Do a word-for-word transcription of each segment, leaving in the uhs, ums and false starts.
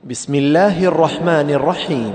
بسم الله الرحمن الرحيم.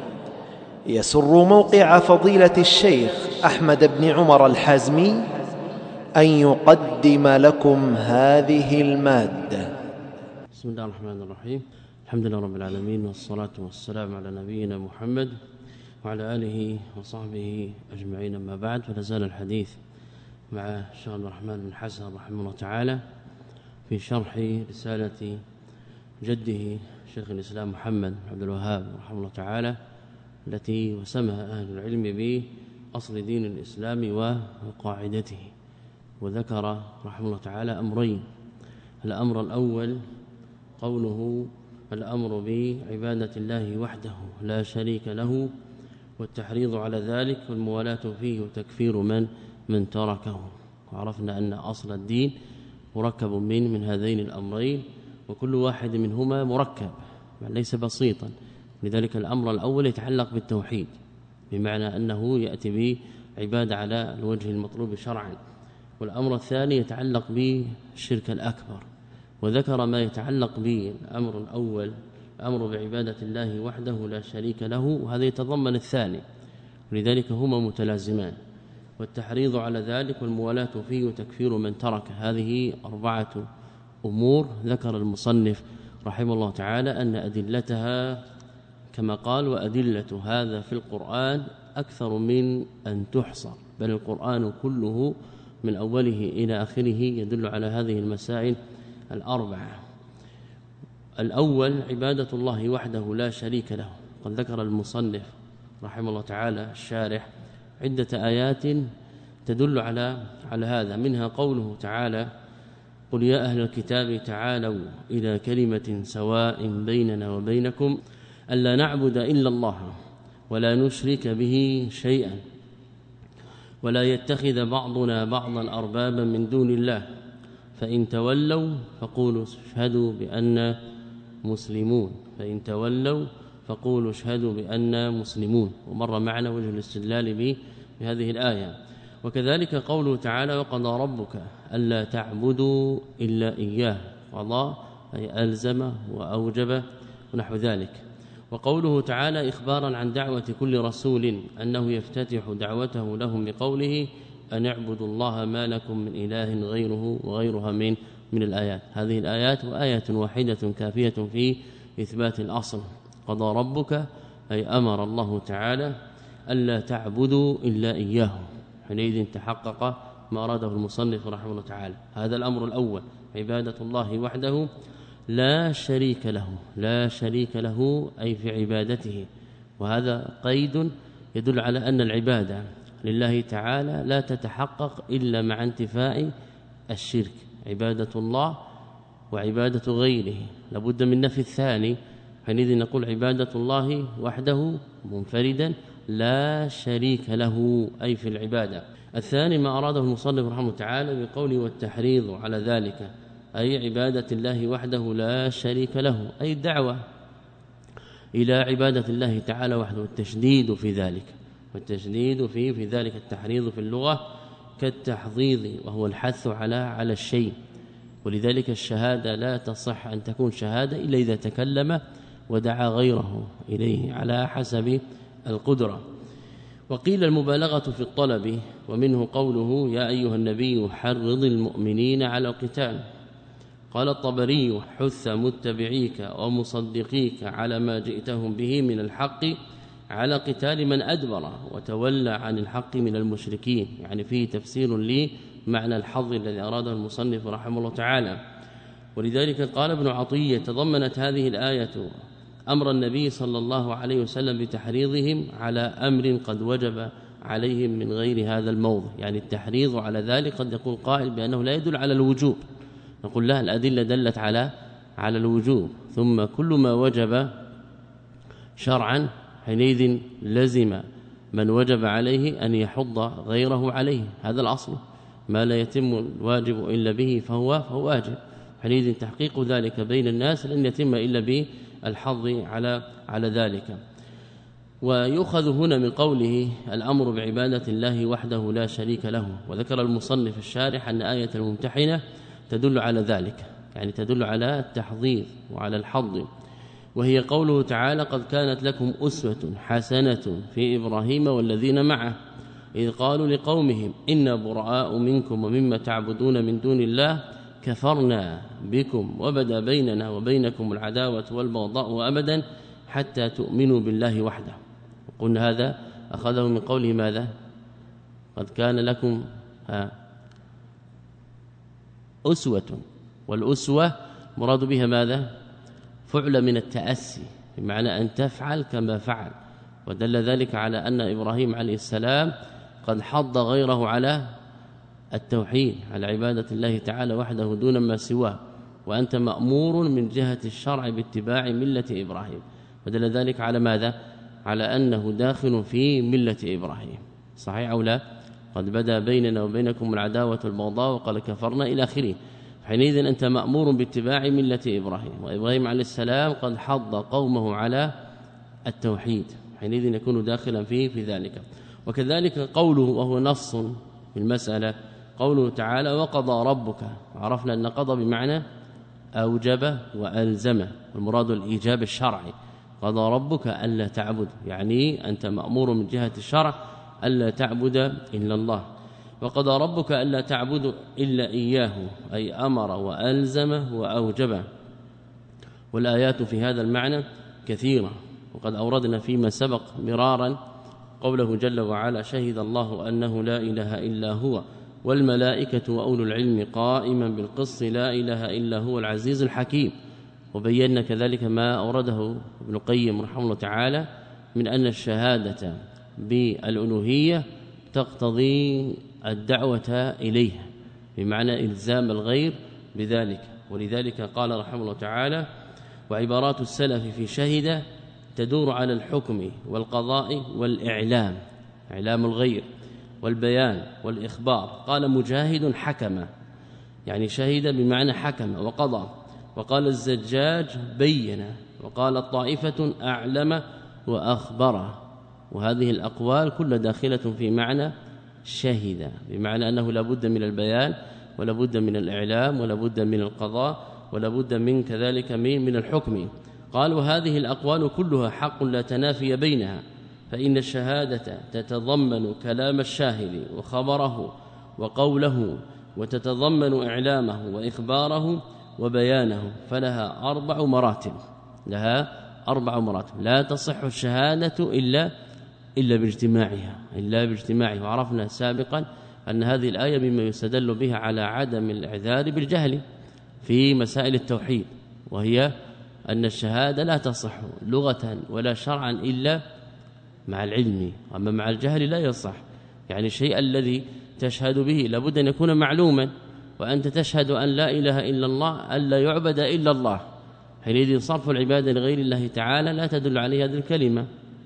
يسر موقع فضيلة الشيخ أحمد بن عمر الحازمي أن يقدم لكم هذه المادة. بسم الله الرحمن الرحيم. الحمد لله رب العالمين، والصلاة والسلام على نبينا محمد وعلى آله وصحبه أجمعين. أما بعد، فلازال الحديث مع الشيخ عبد الرحمن بن حسن رحمه الله تعالى في شرح رسالة جده شيخ الإسلام محمد بن عبد الوهاب رحمه الله تعالى، التي وسمها أهل العلم بأصل دين الإسلام وقاعدته. وذكر رحمه الله تعالى أمرين: الأمر الأول قوله الأمر بعبادة الله وحده لا شريك له، والتحريض على ذلك والموالاة فيه وتكفير من من تركه. وعرفنا أن أصل الدين مركب من من هذين الأمرين، وكل واحد منهما مركب ليس بسيطا. لذلك الأمر الأول يتعلق بالتوحيد، بمعنى أنه يأتي بعبادة على الوجه المطلوب شرعا. والأمر الثاني يتعلق بالشرك الأكبر، وذكر ما يتعلق بالأمر الأول الأمر بعبادة الله وحده لا شريك له، وهذا يتضمن الثاني، ولذلك هما متلازمان. والتحريض على ذلك والموالاة فيه وتكفير من ترك، هذه أربعة أمور ذكر المصنف رحمه الله تعالى أن أدلتها كما قال: وأدلة هذا في القرآن أكثر من أن تحصر، بل القرآن كله من أوله إلى آخره يدل على هذه المسائل الأربعة. الأول عبادة الله وحده لا شريك له. قد ذكر المصنف رحمه الله تعالى الشارح عدة آيات تدل على على هذا، منها قوله تعالى: قل يا أهل الكتاب تعالوا إلى كلمة سواء بيننا وبينكم ألا نعبد إلا الله ولا نشرك به شيئا ولا يتخذ بعضنا بعضا أربابا من دون الله فإن تولوا فقولوا اشهدوا بأننا مسلمون فإن تولوا فقولوا اشهدوا بأننا مسلمون. ومر معنا وجه الاستدلال بهذه الآية. وكذلك قوله تعالى: وقضى ربك ألا تعبدوا إلا إياه. قضى أي ألزم وأوجب ونحو ذلك. وقوله تعالى إخبارا عن دعوة كل رسول أنه يفتتح دعوته لهم بقوله: أن اعبدوا الله ما لكم من إله غيره، وغيرها من من الآيات. هذه الآيات وآية واحدة كافية في إثبات الأصل. قضى ربك أي أمر الله تعالى ألا تعبدوا إلا إياه، حينئذ تحقق ما أراده المصنف رحمه الله تعالى. هذا الأمر الأول، عبادة الله وحده لا شريك له. لا شريك له أي في عبادته، وهذا قيد يدل على أن العبادة لله تعالى لا تتحقق إلا مع انتفاء الشرك. عبادة الله وعبادة غيره لابد من نفي الثاني، حينئذ نقول عبادة الله وحده منفردا لا شريك له أي في العبادة. الثاني ما أراده المصنف رحمه الله تعالى بقوله: والتحريض على ذلك أي عبادة الله وحده لا شريك له، أي الدعوة إلى عبادة الله تعالى وحده، والتشديد في ذلك. والتشديد في في ذلك التحريض في اللغة كالتحضيض، وهو الحث على على الشيء. ولذلك الشهادة لا تصح أن تكون شهادة إلا إذا تكلم ودعا غيره إليه على حسب القدرة. وقيل المبالغة في الطلب، ومنه قوله: يا أيها النبي حرض المؤمنين على القتال. قال الطبري: حث متبعيك ومصدقيك على ما جئتهم به من الحق على قتال من أدبر وتولى عن الحق من المشركين. يعني فيه تفسير لي معنى الحظ الذي أراده المصنف رحمه الله تعالى. ولذلك قال ابن عطية: تضمنت هذه الآية أمر النبي صلى الله عليه وسلم بتحريضهم على أمر قد وجب عليهم من غير هذا الموضع. يعني التحريض على ذلك قد يقول قائل بأنه لا يدل على الوجوب، نقول لا، الأدلة دلت على على الوجوب. ثم كل ما وجب شرعا حينئذ لزم من وجب عليه أن يحض غيره عليه. هذا الأصل، ما لا يتم الواجب إلا به فهو فهو واجب. حينئذ تحقيق ذلك بين الناس لن يتم إلا بالحظ على على ذلك. ويؤخذ هنا من قوله الأمر بعبادة الله وحده لا شريك له. وذكر المصنف الشارح أن آية الممتحنة تدل على ذلك، يعني تدل على التحضير وعلى الحظ. وهي قوله تعالى قد كانت لكم أسوة حسنة في إبراهيم والذين معه إذ قالوا لقومهم إنا براء منكم ومما تعبدون من دون الله كفرنا بكم وبدا بيننا وبينكم العداوة والبغضاء أبدا حتى تؤمنوا بالله وحده. قلنا هذا أخذه من قوله ماذا؟ قد كان لكم ها أسوة، والأسوة مراد بها ماذا؟ فعل من التأسي، بمعنى أن تفعل كما فعل، ودل ذلك على أن إبراهيم عليه السلام قد حض غيره على التوحيد، على عبادة الله تعالى وحده دون ما سواه، وأنت مأمور من جهة الشرع باتباع ملة إبراهيم، ودل ذلك على ماذا؟ على أنه داخل في ملة إبراهيم. صحيح أو لا؟ قد بدا بيننا وبينكم العداوة والبغضاء وقال كفرنا إلى آخره. حينئذ أنت مأمور باتباع ملة إبراهيم، وإبراهيم عليه السلام قد حض قومه على التوحيد، حينئذ يكون داخلا فيه في ذلك. وكذلك قوله وهو نص في المسألة قوله تعالى وقضى ربك، عرفنا أن قضى بمعنى أوجب وألزم، والمراد الإيجاب الشرعي. قضى ربك ألا تعبد، يعني أنت مأمور من جهة الشرع ألا تعبد إلا الله. وقضى ربك ألا تعبد إلا إياه، أي أمر وألزم وأوجب. والآيات في هذا المعنى كثيرة، وقد أوردنا فيما سبق مرارا قوله جل وعلا شهد الله أنه لا إله إلا هو والملائكة وأولو العلم قائما بالقسط لا إله إلا هو العزيز الحكيم. وبينا كذلك ما أورده ابن القيم رحمه الله تعالى من أن الشهادة بالألوهية تقتضي الدعوة إليها، بمعنى إلزام الغير بذلك. ولذلك قال رحمه الله تعالى وعبارات السلف في شهد تدور على الحكم والقضاء والإعلام، إعلام الغير والبيان والإخبار. قال مجاهد حكم، يعني شهد بمعنى حكم وقضى. وقال الزجاج بين، وقال الطائفة أعلم وأخبر. وهذه الأقوال كل داخلة في معنى شهد، بمعنى أنه لابد من البيان ولابد من الإعلام ولابد من القضاء ولابد من كذلك من, من الحكم. قال وهذه الأقوال كلها حق لا تنافي بينها، فإن الشهادة تتضمن كلام الشاهد وخبره وقوله، وتتضمن إعلامه وإخباره وبيانه، فلها أربع مراتب، لها أربع مراتب لا تصح الشهادة إلا إلا باجتماعها إلا باجتماعها. وعرفنا سابقا أن هذه الآية مما يستدل بها على عدم الإعذار بالجهل في مسائل التوحيد، وهي أن الشهادة لا تصح لغة ولا شرعا إلا مع العلم، أما مع الجهل لا يصح. يعني الشيء الذي تشهد به لابد أن يكون معلوما، وأنت تشهد أن لا إله إلا الله ألا يعبد إلا الله، حينئذ صرف العبادة لغير الله تعالى لا تدل عليه هذه الكلمة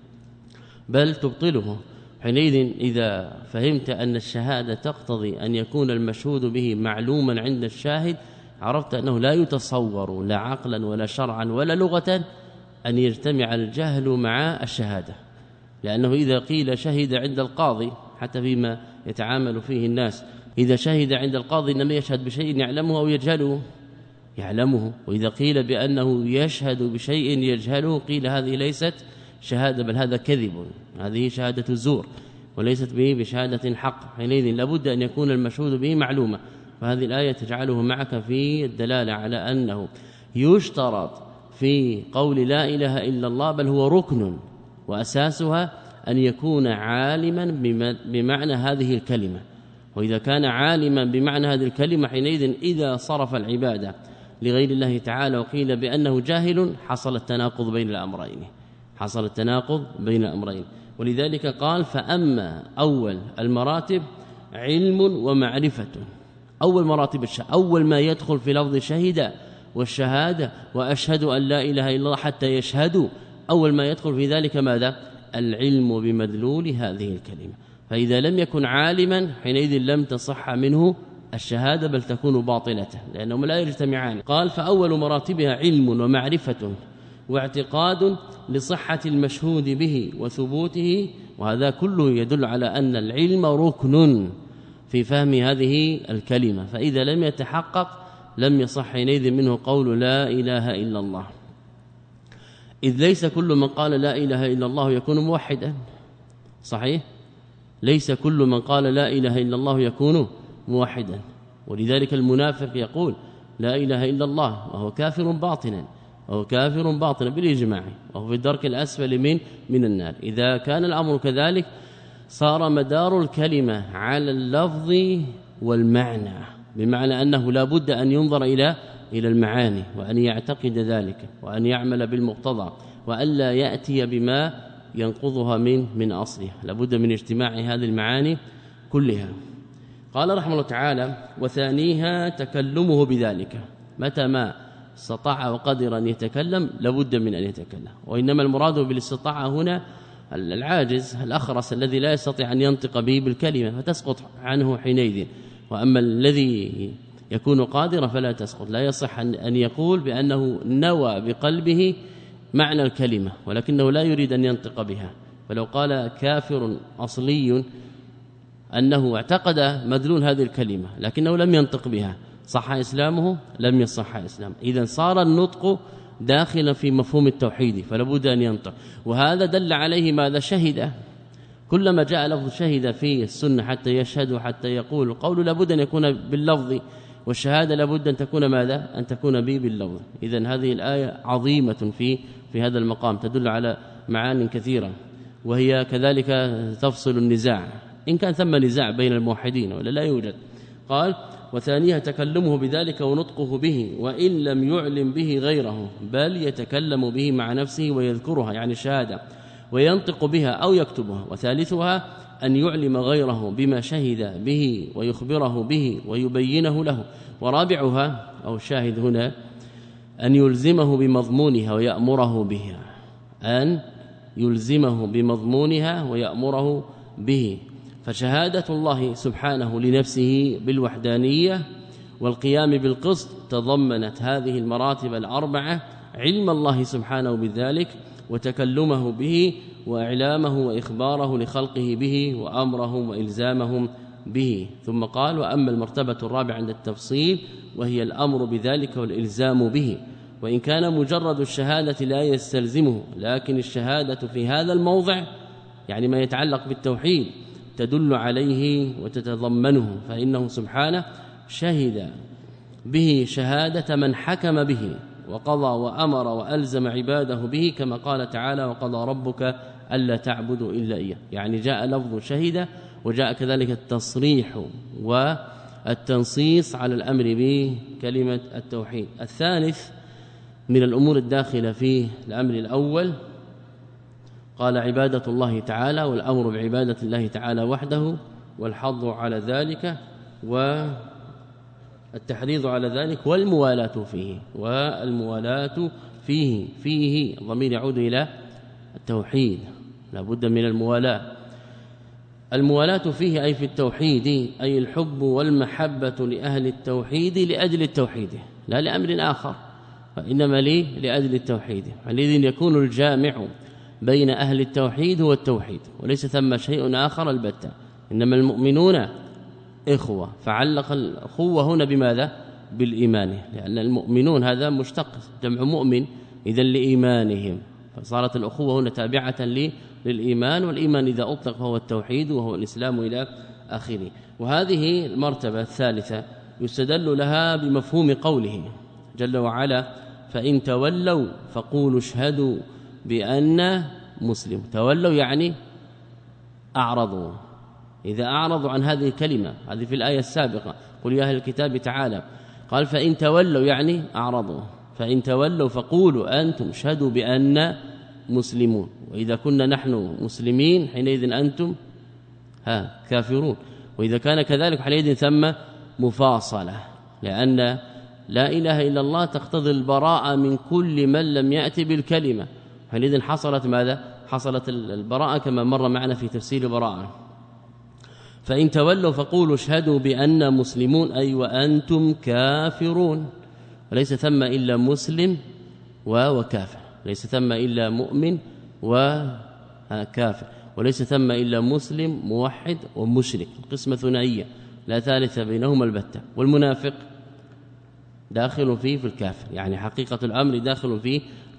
بل تبطله. حينئذ إذا فهمت أن الشهادة تقتضي أن يكون المشهود به معلوما عند الشاهد، عرفت أنه لا يتصور لا عقلا ولا شرعا ولا لغة أن يجتمع الجهل مع الشهادة، لأنه إذا قيل شهد عند القاضي حتى فيما يتعامل فيه الناس، إذا شهد عند القاضي إنما يشهد بشيء يعلمه أو يجهله يعلمه، وإذا قيل بأنه يشهد بشيء يجهله قيل هذه ليست شهادة بل هذا كذب، هذه شهادة زور وليست به بشهادة حق. حينئذ لابد أن يكون المشهود به معلومة، فهذه الآية تجعله معك في الدلالة على أنه يشترط في قول لا إله إلا الله بل هو ركن وأساسها أن يكون عالما بمعنى هذه الكلمة. وإذا كان عالما بمعنى هذه الكلمة حينئذ إذا صرف العبادة لغير الله تعالى وقيل بأنه جاهل حصل التناقض بين الأمرين حصل التناقض بين الأمرين. ولذلك قال فأما أول المراتب علم ومعرفة. أول مراتب الشهادة، أول ما يدخل في لفظ شهد والشهادة وأشهد أن لا إله إلا الله حتى يشهدوا، أول ما يدخل في ذلك ماذا؟ العلم بمدلول هذه الكلمة. فإذا لم يكن عالما حينئذ لم تصح منه الشهادة بل تكون باطلة، لأنهم لا يجتمعان. قال فأول مراتبها علم ومعرفة واعتقاد لصحة المشهود به وثبوته، وهذا كله يدل على أن العلم ركن في فهم هذه الكلمة، فإذا لم يتحقق لم يصح حينئذ منه قول لا إله إلا الله. إذ ليس كل من قال لا إله إلا الله يكون موحدا. صحيح؟ ليس كل من قال لا إله إلا الله يكون موحدا، ولذلك المنافق يقول لا إله إلا الله وهو كافر باطنا، وهو كافر باطنا بالإجماع، وهو في الدرك الأسفل من من النار. إذا كان الأمر كذلك صار مدار الكلمة على اللفظ والمعنى، بمعنى أنه لا بد أن ينظر إلى إلى المعاني، وأن يعتقد ذلك، وأن يعمل بالمقتضى، وألا يأتي بما ينقضها من من أصلها، لا بد من اجتماع هذه المعاني كلها. قال رحمه الله تعالى: وثانيها تكلمه بذلك، متى ما استطاع وقدر أن يتكلم لابد من أن يتكلم، وإنما المراد بالاستطاعة هنا العاجز الأخرس الذي لا يستطيع أن ينطق به بالكلمة فتسقط عنه حينئذ، وأما الذي يكون قادرا فلا تسقط. لا يصح أن يقول بأنه نوى بقلبه معنى الكلمة ولكنه لا يريد أن ينطق بها، فلو قال كافر أصلي أنه اعتقد مدلول هذه الكلمة لكنه لم ينطق بها، صح إسلامه؟ لم يصح إسلامه. إذن صار النطق داخلا في مفهوم التوحيد، فلا بد أن ينطق، وهذا دل عليه ماذا؟ شهد. كلما جاء لفظ شهد في السنة حتى يشهد حتى يقول، القول لابد أن يكون باللفظ، والشهادة لابد أن تكون ماذا؟ أن تكون به باللفظ. إذن هذه الآية عظيمة في في هذا المقام، تدل على معان كثيرة، وهي كذلك تفصل النزاع إن كان ثم نزاع بين الموحدين ولا لا يوجد. قال: وثانيها تكلمه بذلك ونطقه به، وإن لم يعلم به غيره، بل يتكلم به مع نفسه ويذكرها يعني الشهادة وينطق بها أو يكتبها. وثالثها أن يعلم غيره بما شهد به ويخبره به ويبينه له. ورابعها أو الشاهد هنا أن يلزمه بمضمونها ويأمره بها، أن يلزمه بمضمونها ويأمره به. فشهادة الله سبحانه لنفسه بالوحدانية والقيام بالقسط تضمنت هذه المراتب الأربعة: علم الله سبحانه بذلك، وتكلمه به، وإعلامه وإخباره لخلقه به، وأمرهم وإلزامهم به. ثم قال: وأما المرتبة الرابعة عند التفصيل وهي الأمر بذلك والإلزام به، وإن كان مجرد الشهادة لا يستلزمه، لكن الشهادة في هذا الموضع يعني ما يتعلق بالتوحيد تدل عليه وتتضمنه، فإنه سبحانه شهد به شهادة من حكم به وقضى وأمر وألزم عباده به، كما قال تعالى: وقضى ربك ألا تعبدوا إلا إياه. يعني جاء لفظ شهد، وجاء كذلك التصريح والتنصيص على الأمر بكلمة التوحيد. الثالث من الأمور الداخلة في الأمر الأول قال: عبادة الله تعالى، والأمر بعبادة الله تعالى وحده، والحظ على ذلك والتحريض على ذلك، والموالاة فيه. والموالاة فيه فيه ضمير يعود إلى التوحيد، لا بد من الموالاة. الموالاة فيه أي في التوحيد، أي الحب والمحبة لأهل التوحيد لأجل التوحيد، لا لأمر آخر، وإنما لي لأجل التوحيد. حينئذ يكون الجامع بين أهل التوحيد والتوحيد، وليس ثم شيء آخر البتة، إنما المؤمنون إخوة. فعلق الأخوة هنا بماذا؟ بالإيمان، لأن المؤمنون هذا مشتق جمع مؤمن، إذن لإيمانهم، فصارت الأخوة هنا تابعة للإيمان، والإيمان إذا أطلق فهو التوحيد وهو الإسلام إلى آخره. وهذه المرتبة الثالثة يستدل لها بمفهوم قوله جل وعلا: فإن تولوا فقولوا اشهدوا بأن مسلم. تولوا يعني أعرضوا، إذا أعرضوا عن هذه الكلمة، هذه في الآية السابقة: قل يا أهل الكتاب تعالى، قال فإن تولوا يعني أعرضوا، فإن تولوا فقولوا أنتم اشهدوا بأن مسلمون، وإذا كنا نحن مسلمين حينئذ أنتم ها كافرون. وإذا كان كذلك حينئذ ثم مفاصلة، لأن لا إله إلا الله تقتضي البراءة من كل من لم يأتي بالكلمة، حينئذ حصلت ماذا؟ حصلت البراءة كما مر معنا في تفسير براءة. فإن تولوا فقولوا اشهدوا بأن مسلمون، أي وأنتم كافرون، وليس ثم إلا مسلم وكافر، ليس ثم إلا مؤمن وكافر، وليس ثم إلا مسلم موحد ومشرك، قسمة ثنائية لا ثالث بينهما البتة. والمنافق داخل فيه في الكافر، يعني حقيقة الأمر داخل فيه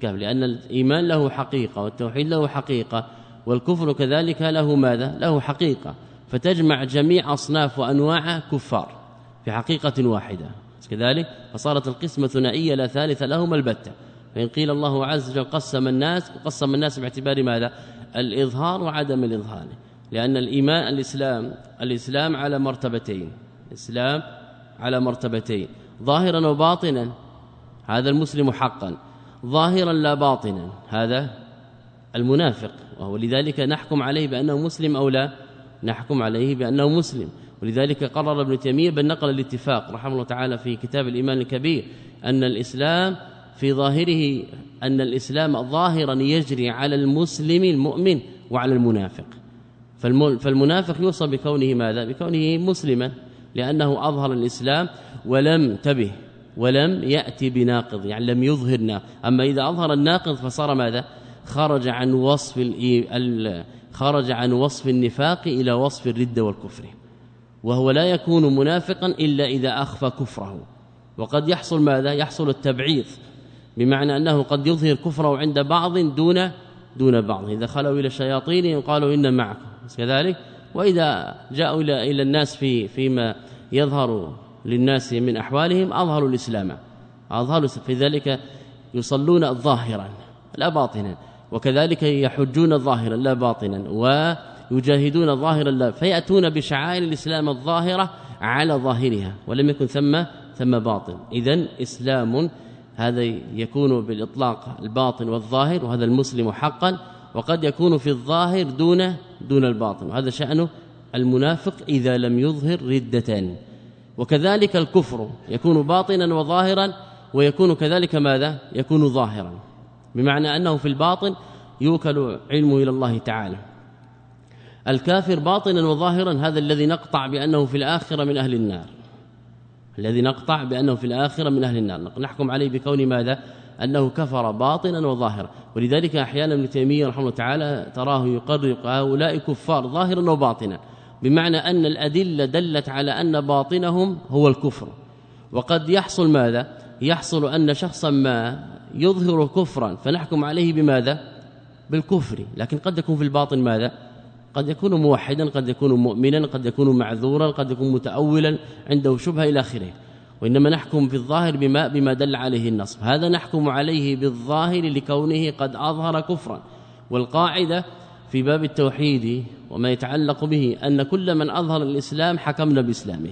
الكهف، لأن الإيمان له حقيقة والتوحيد له حقيقة والكفر كذلك له ماذا؟ له حقيقة، فتجمع جميع أصناف وأنواع كفار في حقيقة واحدة كذلك، فصارت القسمة ثنائية لا ثالث لهما البتة. فإن قيل الله عز وجل قسم الناس، قسم الناس باعتبار ماذا؟ الإظهار وعدم الإظهار، لأن الإيمان الإسلام الإسلام على مرتبتين، الإسلام على مرتبتين ظاهرا وباطنا، هذا المسلم حقا، ظاهرا لا باطنا هذا المنافق، وهو لذلك نحكم عليه بأنه مسلم أو لا، نحكم عليه بأنه مسلم. ولذلك قرر ابن تيمية بل نقل الاتفاق رحمه الله تعالى في كتاب الإيمان الكبير أن الإسلام في ظاهره أن الإسلام ظاهرا يجري على المسلم المؤمن وعلى المنافق، فالمنافق يوصف بكونه ماذا؟ بكونه مسلما لأنه أظهر الإسلام ولم تبه ولم يأتي بناقض، يعني لم يظهر ناقض. أما إذا أظهر الناقض فصار ماذا؟ خرج عن وصف خرج عن وصف النفاق إلى وصف الردة والكفر، وهو لا يكون منافقا إلا إذا أخفى كفره. وقد يحصل ماذا؟ يحصل التبعيض، بمعنى أنه قد يظهر كفره عند بعض دون دون بعض، إذا خلوا إلى الشياطين قالوا إن معكم كذلك، وإذا جاءوا إلى إلى الناس في فيما يظهر للناس من أحوالهم أظهروا الإسلام، أظهروا في ذلك يصلون ظاهرا لا باطنا، وكذلك يحجون ظاهرا لا باطنا، ويجاهدون ظاهرا لا، فيأتون بشعائر الإسلام الظاهرة على ظاهرها ولم يكن ثم ثم باطن. إذن إسلام هذا يكون بالإطلاق الباطن والظاهر، وهذا المسلم حقا، وقد يكون في الظاهر دون دون الباطن، وهذا شأنه المنافق إذا لم يظهر ردة. وكذلك الكفر يكون باطنا وظاهرا، ويكون كذلك ماذا؟ يكون ظاهرا، بمعنى أنه في الباطن يوكل علمه إلى الله تعالى. الكافر باطنا وظاهرا هذا الذي نقطع بأنه في الآخرة من أهل النار، الذي نقطع بأنه في الآخرة من أهل النار، نحكم عليه بكون ماذا؟ أنه كفر باطنا وظاهرا. ولذلك أحيانا ابن تيمية رحمه الله تعالى تراه يقرر هؤلاء كفار ظاهرا وباطنا، بمعنى أن الأدلة دلت على أن باطنهم هو الكفر. وقد يحصل ماذا؟ يحصل أن شخصا ما يظهر كفرا فنحكم عليه بماذا؟ بالكفر، لكن قد يكون في الباطن ماذا؟ قد يكون موحدا، قد يكون مؤمنا، قد يكون معذورا، قد يكون متأولا عنده شبهة إلى آخره. وإنما نحكم في الظاهر بما بما دل عليه النص، هذا نحكم عليه بالظاهر لكونه قد أظهر كفرا. والقاعدة في باب التوحيد وما يتعلق به أن كل من أظهر الإسلام حكمنا بإسلامه،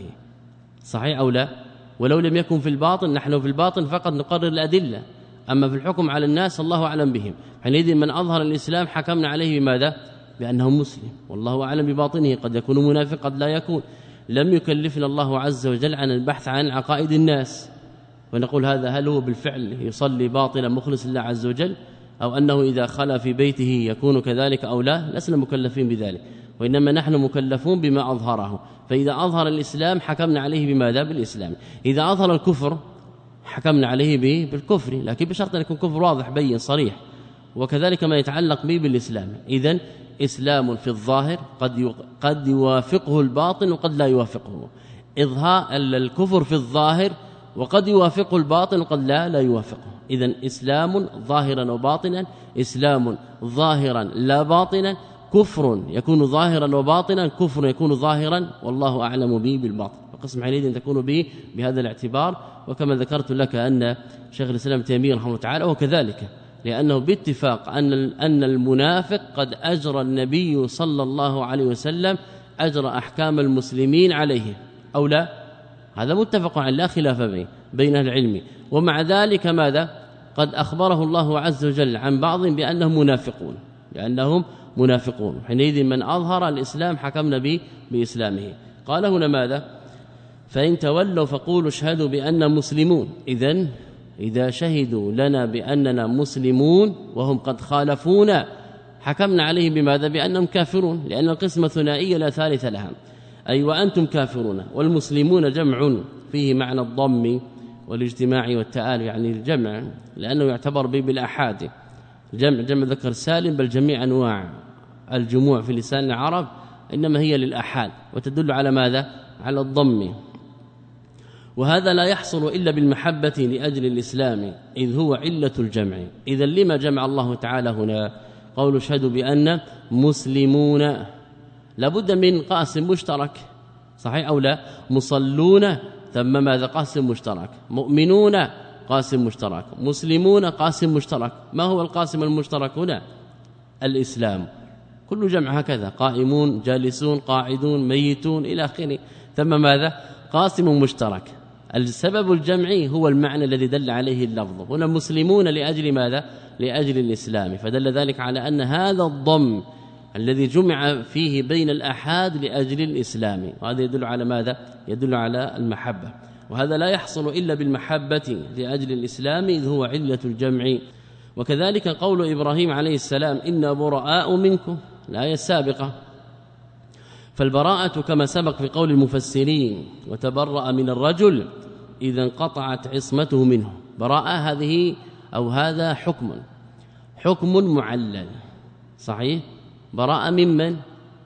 صحيح أو لا؟ ولو لم يكن في الباطن، نحن في الباطن فقط نقرر الأدلة، أما في الحكم على الناس الله أعلم بهم. حينئذ من أظهر الإسلام حكمنا عليه بماذا؟ بأنه مسلم، والله أعلم بباطنه، قد يكون منافق قد لا يكون. لم يكلفنا الله عز وجل عن البحث عن عقائد الناس ونقول هذا هل هو بالفعل يصلي باطلا مخلص لله عز وجل، أو أنه إذا خلا في بيته يكون كذلك أو لا، لسنا مكلفين بذلك، وإنما نحن مكلفون بما أظهره. فإذا أظهر الإسلام حكمنا عليه بماذا؟ بالإسلام. إذا أظهر الكفر حكمنا عليه بالكفر، لكن بشرط أن يكون كفر واضح بين صريح، وكذلك ما يتعلق به بالإسلام. إذن إسلام في الظاهر قد قد يوافقه الباطن وقد لا يوافقه، إظهار الكفر في الظاهر وقد يوافقه الباطن وقد لا لا يوافقه. إذن إسلام ظاهرا وباطنا، إسلام ظاهرا لا باطنا، كفر يكون ظاهرا وباطنا، كفر يكون ظاهرا والله أعلم به بالباطن. وقسم حينئذ أن تكون به بهذا الاعتبار. وكما ذكرت لك أن شيخ الإسلام تيمية رحمه الله تعالى وكذلك، لأنه باتفاق أن أن المنافق قد أجرى النبي صلى الله عليه وسلم أجرى أحكام المسلمين عليه أو لا، هذا متفق عليه لا خلاف بين بين العلم. ومع ذلك ماذا؟ قد أخبره الله عز وجل عن بعض بأنهم منافقون، بأنهم منافقون. حينئذ من أظهر الإسلام حكمنا به بإسلامه. قال هنا ماذا؟ فإن تولوا فقولوا اشهدوا بأننا مسلمون. إذن إذا شهدوا لنا بأننا مسلمون وهم قد خالفونا حكمنا عليه بماذا؟ بأنهم كافرون، لأن القسمة ثنائية لا ثالث لها، أي وأنتم كافرون. والمسلمون جمع فيه معنى الضم والاجتماع والتآلف، يعني الجمع، لأنه يعتبر به بالأحاد، جمع جمع ذكر سالم، بل جميع أنواع الجموع في لسان العرب إنما هي للأحاد، وتدل على ماذا؟ على الضم. وهذا لا يحصل إلا بالمحبة لأجل الإسلام إذ هو علة الجمع. إذا لما جمع الله تعالى هنا؟ قول اشهدوا بأن مسلمون، لابد من قاسم مشترك، صحيح أو لا؟ مصلون ثم ماذا؟ قاسم مشترك. مؤمنون قاسم مشترك. مسلمون قاسم مشترك. ما هو القاسم المشترك هنا؟ الإسلام. كل جمع هكذا، قائمون جالسون قاعدون ميتون إلى آخره، ثم ماذا؟ قاسم مشترك. السبب الجمعي هو المعنى الذي دل عليه اللفظ. هنا مسلمون لأجل ماذا؟ لأجل الإسلام، فدل ذلك على أن هذا الضم الذي جمع فيه بين الأحاد لأجل الإسلام، وهذا يدل على ماذا؟ يدل على المحبة، وهذا لا يحصل إلا بالمحبة لأجل الإسلام إذ هو علة الجمع. وكذلك قول إبراهيم عليه السلام إنا براء منكم، الآية السابقة، فالبراءة كما سبق في قول المفسرين وتبرأ من الرجل إذا انقطعت عصمته منه. براءة هذه أو هذا حكم حكم معلل، صحيح؟ براءة ممن؟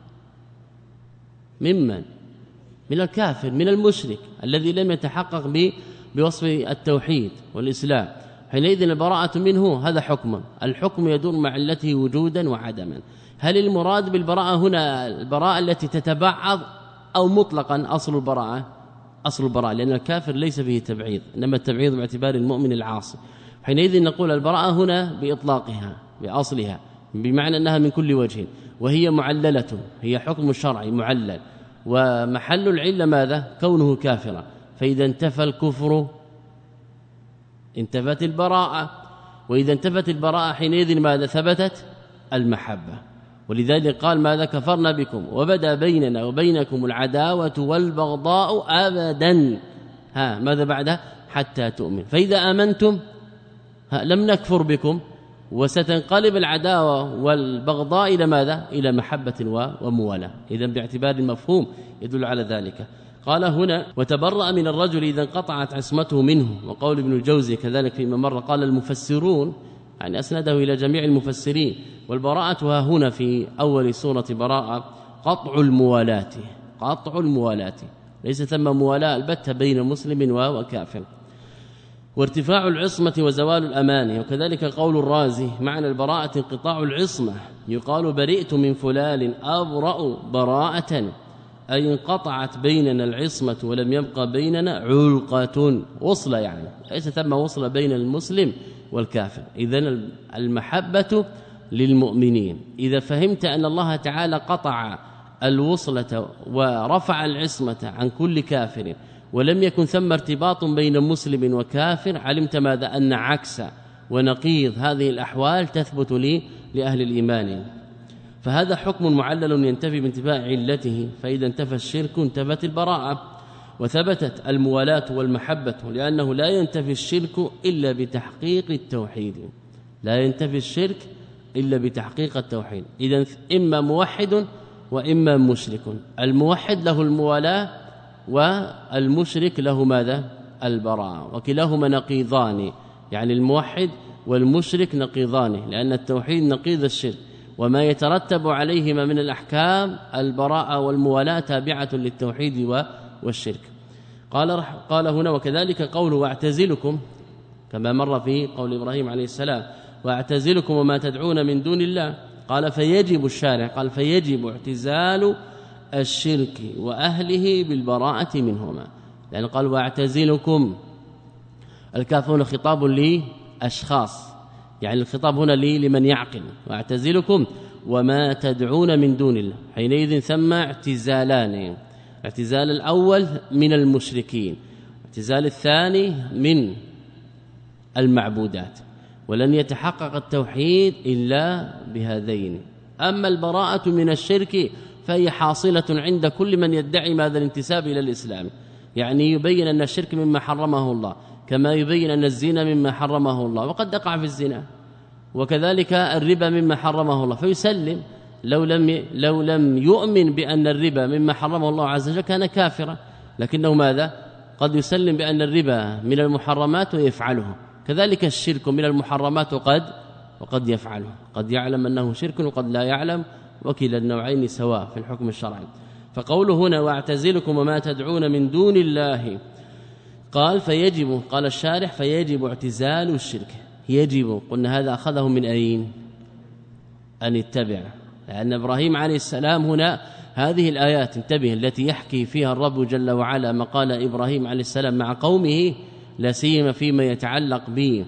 ممن؟ من الكافر، من المشرك الذي لم يتحقق بوصف التوحيد والإسلام، حينئذ البراءة منه هذا حكم. الحكم يدور مع علته وجودا وعدما. هل المراد بالبراءة هنا البراءة التي تتبعض أو مطلقا أصل البراءة؟ أصل البراءة، لأن الكافر ليس فيه تبعيض، إنما التبعيض باعتبار المؤمن العاصي. حينئذ نقول البراءة هنا بإطلاقها بأصلها، بمعنى أنها من كل وجه، وهي معللة، هي حكم شرعي معلل، ومحل العلة ماذا؟ كونه كافرا. فإذا انتفى الكفر انتفت البراءة، وإذا انتفت البراءة حينئذ ماذا؟ ثبتت المحبة. ولذلك قال ماذا؟ كفرنا بكم وبدا بيننا وبينكم العداوة والبغضاء أبدا، ها ماذا بعدها؟ حتى تؤمن. فإذا آمنتم لم نكفر بكم، وستنقلب العداوة والبغضاء إلى ماذا؟ إلى محبة وموالاة. إذن باعتبار المفهوم يدل على ذلك. قال هنا وتبرأ من الرجل إذا انقطعت عصمته منه. وقول ابن الجوزي كذلك فيما مر قال المفسرون، يعني أسنده إلى جميع المفسرين، والبراءة ها هنا في أول سورة براءة قطع الموالاة، قطع الموالاة، ليس ثم موالاة البتة بين مسلم وكافر، وارتفاع العصمة وزوال الأمان. وكذلك قول الرازي معنى البراءة انقطاع العصمة، يقال برئت من فلان أبرأ براءة، أي انقطعت بيننا العصمة ولم يبقى بيننا علقة، وصلة، يعني ليس ثم وصلة بين المسلم والكافر. إذن المحبة للمؤمنين. إذا فهمت أن الله تعالى قطع الوصلة ورفع العصمة عن كل كافر ولم يكن ثم ارتباط بين مسلم وكافر، علمت ماذا؟ أن عكس ونقيض هذه الأحوال تثبت لي لأهل الإيمان. فهذا حكم معلل ينتفي بانتفاء علته، فإذا انتفى الشرك انتفت البراءة وثبتت الموالاة والمحبة، لأنه لا ينتفي الشرك إلا بتحقيق التوحيد، لا ينتفي الشرك إلا بتحقيق التوحيد. إذن إما موحد وإما مشرك، الموحد له الموالاة والمشرك له ماذا؟ البراءة، وكلاهما نقيضان، يعني الموحد والمشرك نقيضان، لأن التوحيد نقيض الشرك، وما يترتب عليهما من الأحكام البراءة والموالاة تابعة للتوحيد والشرك. قال قال هنا وكذلك قوله واعتزلكم، كما مر في قول إبراهيم عليه السلام واعتزلكم وما تدعون من دون الله، قال فيجب الشارع قال فيجب اعتزال الشرك وأهله بالبراءة منهما، لأن قال واعتزلكم، الكاف هنا خطاب لأشخاص، يعني الخطاب هنا لي لمن يعقل، واعتزلكم وما تدعون من دون الله، حينئذ ثم اعتزالان، اعتزال الأول من المشركين، اعتزال الثاني من المعبودات، ولن يتحقق التوحيد إلا بهذين. أما البراءة من الشرك فهي حاصلة عند كل من يدعي ماذا؟ الانتساب إلى الإسلام، يعني يبين أن الشرك مما حرمه الله، كما يبين أن الزنا مما حرمه الله، وقد يقع في الزنا، وكذلك الربا مما حرمه الله، فيسلم. لو لم لو لم يؤمن بأن الربا مما حرمه الله عز وجل كان كافرا، لكنه ماذا؟ قد يسلم بأن الربا من المحرمات ويفعله، كذلك الشرك من المحرمات وقد وقد يفعله، قد يعلم أنه شرك وقد لا يعلم، وكلا النوعين سواء في الحكم الشرعي. فقوله هنا واعتزلكم وما تدعون من دون الله قال فيجب قال الشارح فيجب اعتزال الشرك. يجب قلنا هذا أخذه من أين؟ أن اتبع، لأن إبراهيم عليه السلام هنا هذه الآيات انتبه التي يحكي فيها الرب جل وعلا ما قال إبراهيم عليه السلام مع قومه، لا سيما فيما يتعلق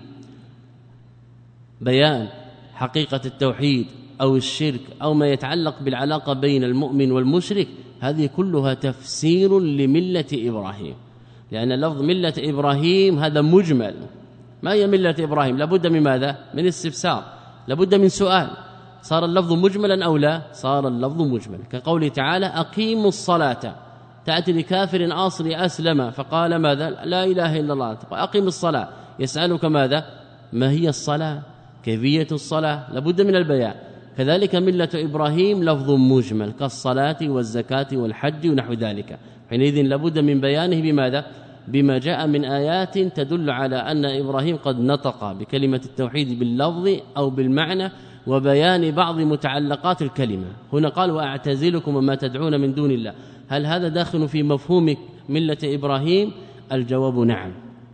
ببيان حقيقة التوحيد أو الشرك أو ما يتعلق بالعلاقة بين المؤمن والمشرك، هذه كلها تفسير لملة إبراهيم، لأن لفظ ملة إبراهيم هذا مجمل. ما هي ملة إبراهيم؟ لابد من ماذا؟ من استفسار، لابد من سؤال. صار اللفظ مجملا أو لا؟ صار اللفظ مجملا، كقوله تعالى أقيموا الصلاة. تأتي لكافر آصري أسلم فقال ماذا؟ لا إله إلا الله، أقيم الصلاة. يسألك ماذا؟ ما هي الصلاة؟ كيفية الصلاة؟ لابد من البيان. كذلك ملة إبراهيم لفظ مجمل كالصلاة والزكاة والحج ونحو ذلك، حينئذ لابد من بيانه بماذا؟ بما جاء من آيات تدل على أن إبراهيم قد نطق بكلمة التوحيد باللفظ أو بالمعنى وبيان بعض متعلقات الكلمة. هنا قال وأعتزلكم وما تدعون من دون الله، هل هذا داخل في مفهوم ملة إبراهيم؟ الجواب نعم،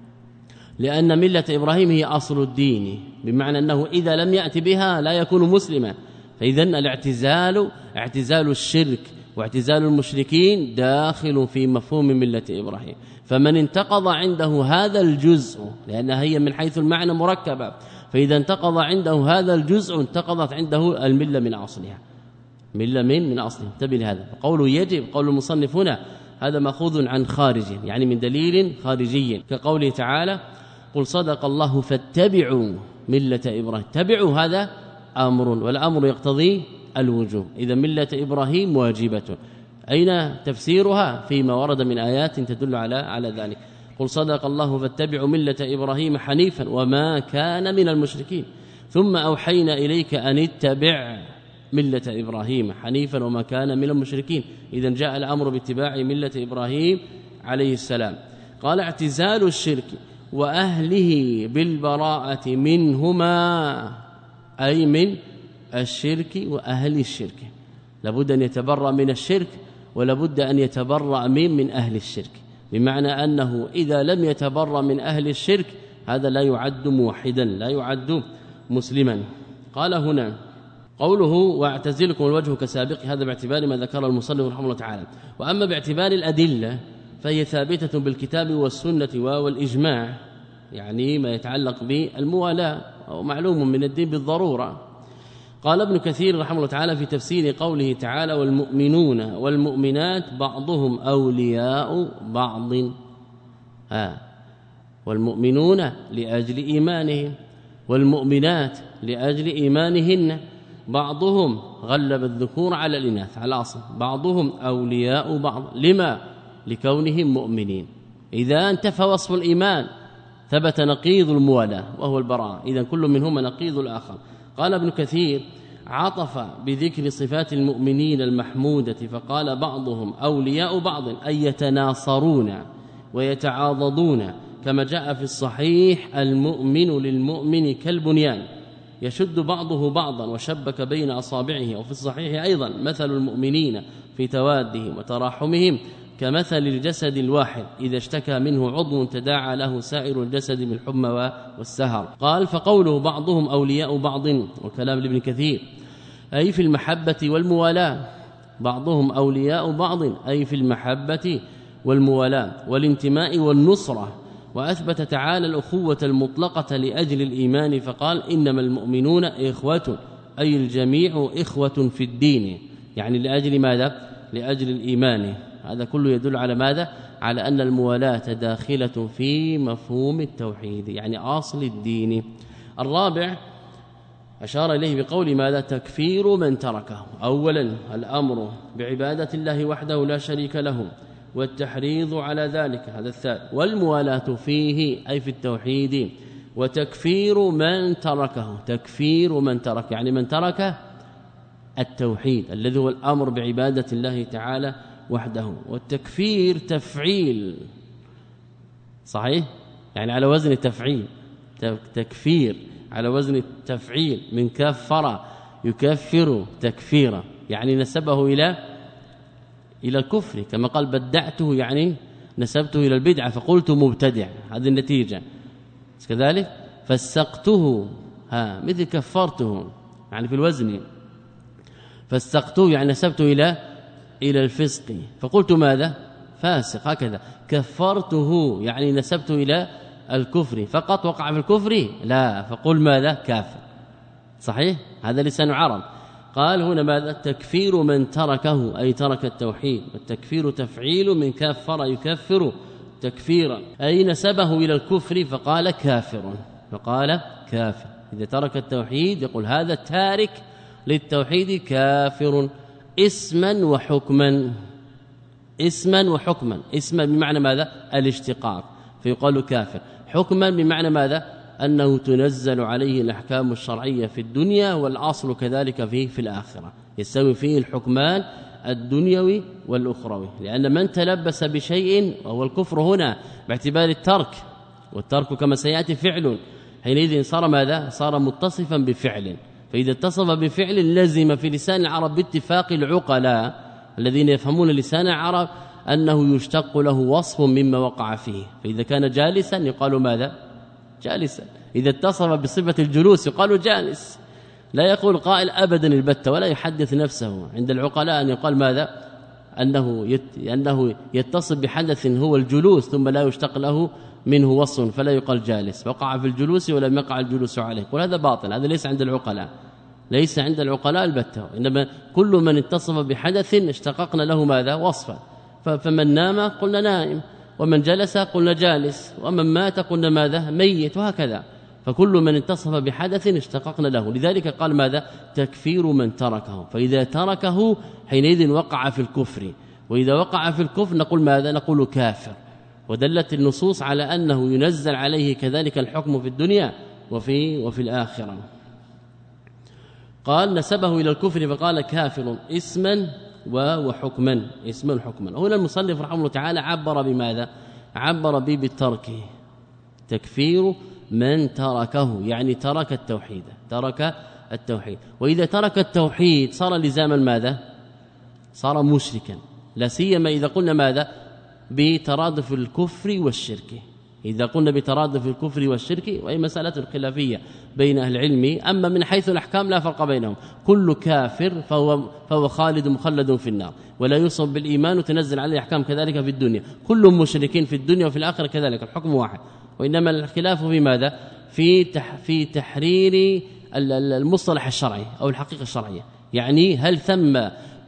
لأن ملة إبراهيم هي أصل الدين، بمعنى أنه إذا لم يأتي بها لا يكون مسلما. فإذن الاعتزال اعتزال الشرك واعتزال المشركين داخل في مفهوم ملة إبراهيم. فمن انتقض عنده هذا الجزء، لأنها هي من حيث المعنى مركبة، فإذا انتقض عنده هذا الجزء انتقضت عنده الملة من أصلها، ملة من من أصلها. انتبه لهذا. فقوله يجب، قول المصنف هنا هذا مأخوذ عن خارج، يعني من دليل خارجي، كقوله تعالى قل صدق الله فاتبعوا ملة إبراهيم. تبعوا هذا أمر، والأمر يقتضي الوجوب، إذا ملة إبراهيم واجبة. أين تفسيرها؟ فيما ورد من آيات تدل على على ذلك. قل صدق الله فاتبعوا ملة إبراهيم حنيفا وما كان من المشركين ثم أوحينا إليك أن اتبع ملة إبراهيم حنيفا وما كان من المشركين. إذا جاء الأمر باتباع ملة إبراهيم عليه السلام. قال اعتزال الشرك وأهله بالبراءة منهما، أي من الشرك وأهل الشرك. لابد أن يتبرأ من الشرك ولابد أن يتبرأ من من أهل الشرك، بمعنى أنه إذا لم يتبرأ من أهل الشرك هذا لا يعد موحدا، لا يعد مسلما. قال هنا قوله واعتزلكم الوجه كسابق، هذا باعتبار ما ذكر المصنف رحمه الله تعالى. وأما باعتبار الأدلة فهي ثابتة بالكتاب والسنة والإجماع، يعني ما يتعلق بالموالاة أو معلوم من الدين بالضرورة. قال ابن كثير رحمه الله تعالى في تفسير قوله تعالى والمؤمنون والمؤمنات بعضهم أولياء بعض، آه والمؤمنون لأجل إيمانهم والمؤمنات لأجل إيمانهن، بعضهم غلب الذكور على الإناث على الأصل، بعضهم أولياء بعض، لما؟ لكونهم مؤمنين. إذا انتفى وصف الإيمان ثبت نقيض الموالاة وهو البراءة، إذا كل منهما نقيض الآخر. قال ابن كثير عطف بذكر صفات المؤمنين المحمودة فقال بعضهم أولياء بعض أي يتناصرون ويتعاضدون، كما جاء في الصحيح المؤمن للمؤمن كالبنيان يشد بعضه بعضا وشبك بين أصابعه. وفي الصحيح أيضا مثل المؤمنين في توادهم وتراحمهم كمثل الجسد الواحد إذا اشتكى منه عضو تداعى له سائر الجسد بالحمى والسهر. قال فقوله بعضهم أولياء بعض وكلام لابن كثير أي في المحبة والموالاة، بعضهم أولياء بعض أي في المحبة والموالاة والانتماء والنصرة. وأثبت تعالى الأخوة المطلقة لأجل الإيمان فقال إنما المؤمنون إخوة أي الجميع إخوة في الدين، يعني لأجل ماذا؟ لأجل الإيمان. هذا كله يدل على ماذا؟ على أن الموالاة داخلة في مفهوم التوحيد، يعني أصل الدين. الرابع أشار إليه بقول ماذا؟ تكفير من تركه. أولا الأمر بعبادة الله وحده لا شريك له والتحريض على ذلك، هذا الثالث. والموالاة فيه أي في التوحيد، وتكفير من تركه، تكفير من ترك يعني من ترك التوحيد الذي هو الأمر بعبادة الله تعالى وحده. والتكفير تفعيل صحيح، يعني على وزن التفعيل، تكفير على وزن التفعيل، من كفر يكفر تكفيرا، يعني نسبه إلى إلى الكفر، كما قال بدعته يعني نسبته إلى البدعة فقلت مبتدع، هذه النتيجة كذلك. فسقته ها مثل كفرته يعني في الوزن، فسقته يعني نسبته إلى إلى الفسق فقلت ماذا فاسق، هكذا. كفرته يعني نسبته إلى الكفر فقط وقع في الكفر لا، فقل ماذا كافر، صحيح؟ هذا لسان عرب. قال هنا ماذا تكفير من تركه أي ترك التوحيد، والتكفير تفعيل من كفر يكفر تكفيرا أي نسبه إلى الكفر فقال كافر، فقال كافر. إذا ترك التوحيد يقول هذا التارك للتوحيد كافر اسما وحكما، اسما وحكما، اسما بمعنى ماذا الاشتقاق فيقال كافر، حكما بمعنى ماذا أنه تنزل عليه الأحكام الشرعية في الدنيا والأصل كذلك فيه في الآخرة، يستوي فيه الحكمان الدنيوي والأخروي، لأن من تلبس بشيء وهو الكفر هنا باعتبار الترك، والترك كما سيأتي فعل، حينئذ صار ماذا صار متصفا بفعل، فإذا اتصف بفعل لزم في لسان العرب باتفاق العقلاء الذين يفهمون لسان العرب أنه يشتق له وصف مما وقع فيه، فإذا كان جالسا يقال ماذا جالسا، إذا اتصف بصفة الجلوس يقال جالس، لا يقول قائل أبدا البتة ولا يحدث نفسه. عند العقلاء أن يقال ماذا أنه يت... أنه يتصف بحدث هو الجلوس ثم لا يشتق له منه وصف فلا يقال جالس، وقع في الجلوس ولم يقع الجلوس عليه، وهذا باطل، هذا ليس عند العقلاء، ليس عند العقلاء البتة، إنما كل من اتصف بحدث اشتققنا له ماذا وصفا، فمن نام قلنا نائم، ومن جلس قلنا جالس، ومن مات قلنا ماذا ميت، وهكذا. فكل من اتصف بحدث اشتققنا له، لذلك قال ماذا تكفير من تركه، فإذا تركه حينئذ وقع في الكفر، وإذا وقع في الكفر نقول ماذا نقول كافر. ودلت النصوص على أنه ينزل عليه كذلك الحكم في الدنيا وفي وفي الآخرة. قال نسبه إلى الكفر فقال كافر اسما وحكما، اسما حكما. هنا المصنف رحمه الله تعالى عبر بماذا عبر به بالترك، تكفير من تركه يعني ترك التوحيد، ترك التوحيد. وإذا ترك التوحيد صار لزاما ماذا صار مشركا، لا سيما إذا قلنا ماذا بترادف الكفر والشرك، إذا قلنا بترادف الكفر والشرك، وهي مسألة خلافية بين أهل العلم، أما من حيث الأحكام لا فرق بينهم، كل كافر فهو, فهو خالد مخلد في النار ولا يوصف بالإيمان وتنزل عليه أحكام كذلك في الدنيا، كل مشركين في الدنيا وفي الآخرة كذلك الحكم واحد، وإنما الخلاف في ماذا في تح في تحرير المصطلح الشرعي أو الحقيقة الشرعية، يعني هل ثم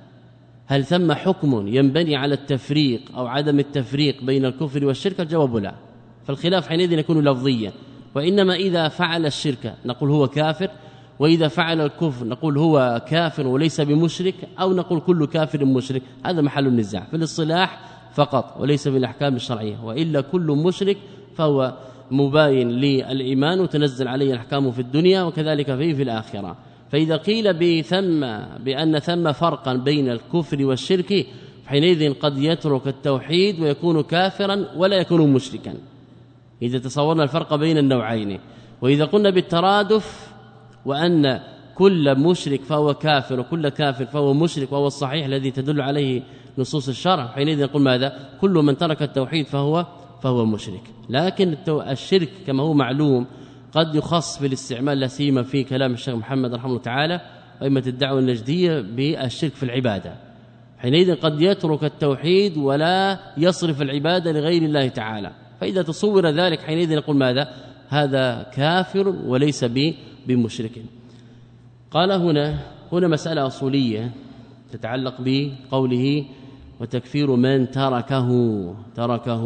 هل ثم حكم ينبني على التفريق أو عدم التفريق بين الكفر والشرك؟ الجواب لا، فالخلاف حينئذ يكون لفظيا، وإنما إذا فعل الشرك نقول هو كافر، وإذا فعل الكفر نقول هو كافر وليس بمشرك، أو نقول كل كافر مشرك، هذا محل النزاع في الاصطلاح فقط وليس بالأحكام الشرعية، وإلا كل مشرك فهو مباين للإيمان وتنزل عليه الأحكام في الدنيا وكذلك فيه في الآخرة. فإذا قيل بثم بأن ثم فرقا بين الكفر والشرك حينئذ قد يترك التوحيد ويكون كافرا ولا يكون مشركا، إذا تصورنا الفرق بين النوعين. وإذا قلنا بالترادف وأن كل مشرك فهو كافر وكل كافر فهو مشرك، وهو الصحيح الذي تدل عليه نصوص الشرع، حينئذ نقول ماذا كل من ترك التوحيد فهو فهو مشرك. لكن الشرك كما هو معلوم قد يخص بالاستعمال لا سيما في كلام الشيخ محمد رحمه الله تعالى وأئمة الدعوة النجدية بالشرك في العبادة، حينئذ قد يترك التوحيد ولا يصرف العبادة لغير الله تعالى، فإذا تصور ذلك حينئذ نقول ماذا هذا كافر وليس بمشرك. قال هنا هنا مسألة أصولية تتعلق بقوله وتكفير من تركه تركه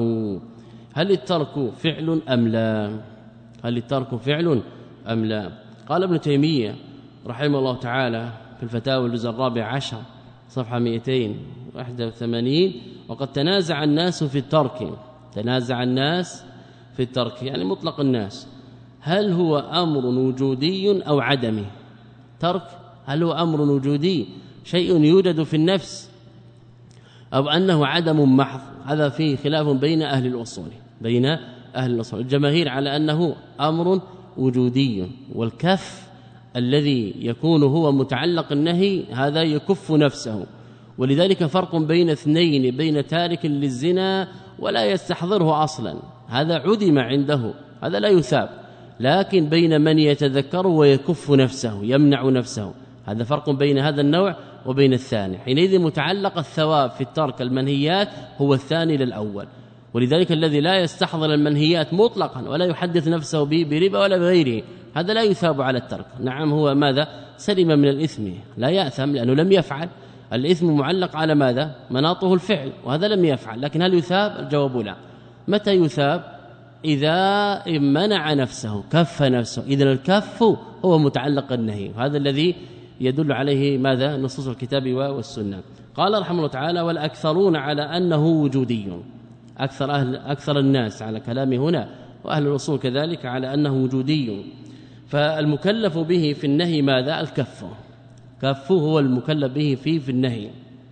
هل الترك فعل أم لا؟ هل الترك فعل أم لا؟ قال ابن تيمية رحمه الله تعالى في الفتاوى الجزء الرابع عشر صفحة مئتين وواحد وثمانين وقد تنازع الناس في الترك، تنازع الناس في الترك يعني مطلق الناس، هل هو أمر وجودي أو عدمي؟ ترك هل هو أمر وجودي شيء يوجد في النفس أو أنه عدم محض؟ هذا فيه خلاف بين أهل الأصول بين أهل الأصول. الجماهير على أنه أمر وجودي، والكف الذي يكون هو متعلق النهي هذا يكف نفسه، ولذلك فرق بين اثنين، بين تارك للزنا ولا يستحضره أصلا، هذا عدم عنده، هذا لا يثاب، لكن بين من يتذكر ويكف نفسه يمنع نفسه، هذا فرق بين هذا النوع وبين الثاني. حينئذ متعلق الثواب في الترك المنهيات هو الثاني للأول. ولذلك الذي لا يستحضر المنهيات مطلقا ولا يحدث نفسه بربا ولا بغيره هذا لا يثاب على الترك. نعم هو ماذا؟ سلم من الإثم، لا يأثم لأنه لم يفعل، الإثم معلق على ماذا؟ مناطه الفعل، وهذا لم يفعل، لكن هل يثاب؟ الجواب لا. متى يثاب؟ إذا منع نفسه كف نفسه، إذن الكف هو متعلق النهي، هذا الذي يدل عليه ماذا؟ نصوص الكتاب والسنة. قال رحمه الله تعالى: والأكثرون على أنه وجودي، أكثر, أهل أكثر الناس على كلامه هنا وأهل الأصول كذلك على أنه وجودي، فالمكلف به في النهي ماذا؟ الكف، كف هو المكلف به فيه في النهي.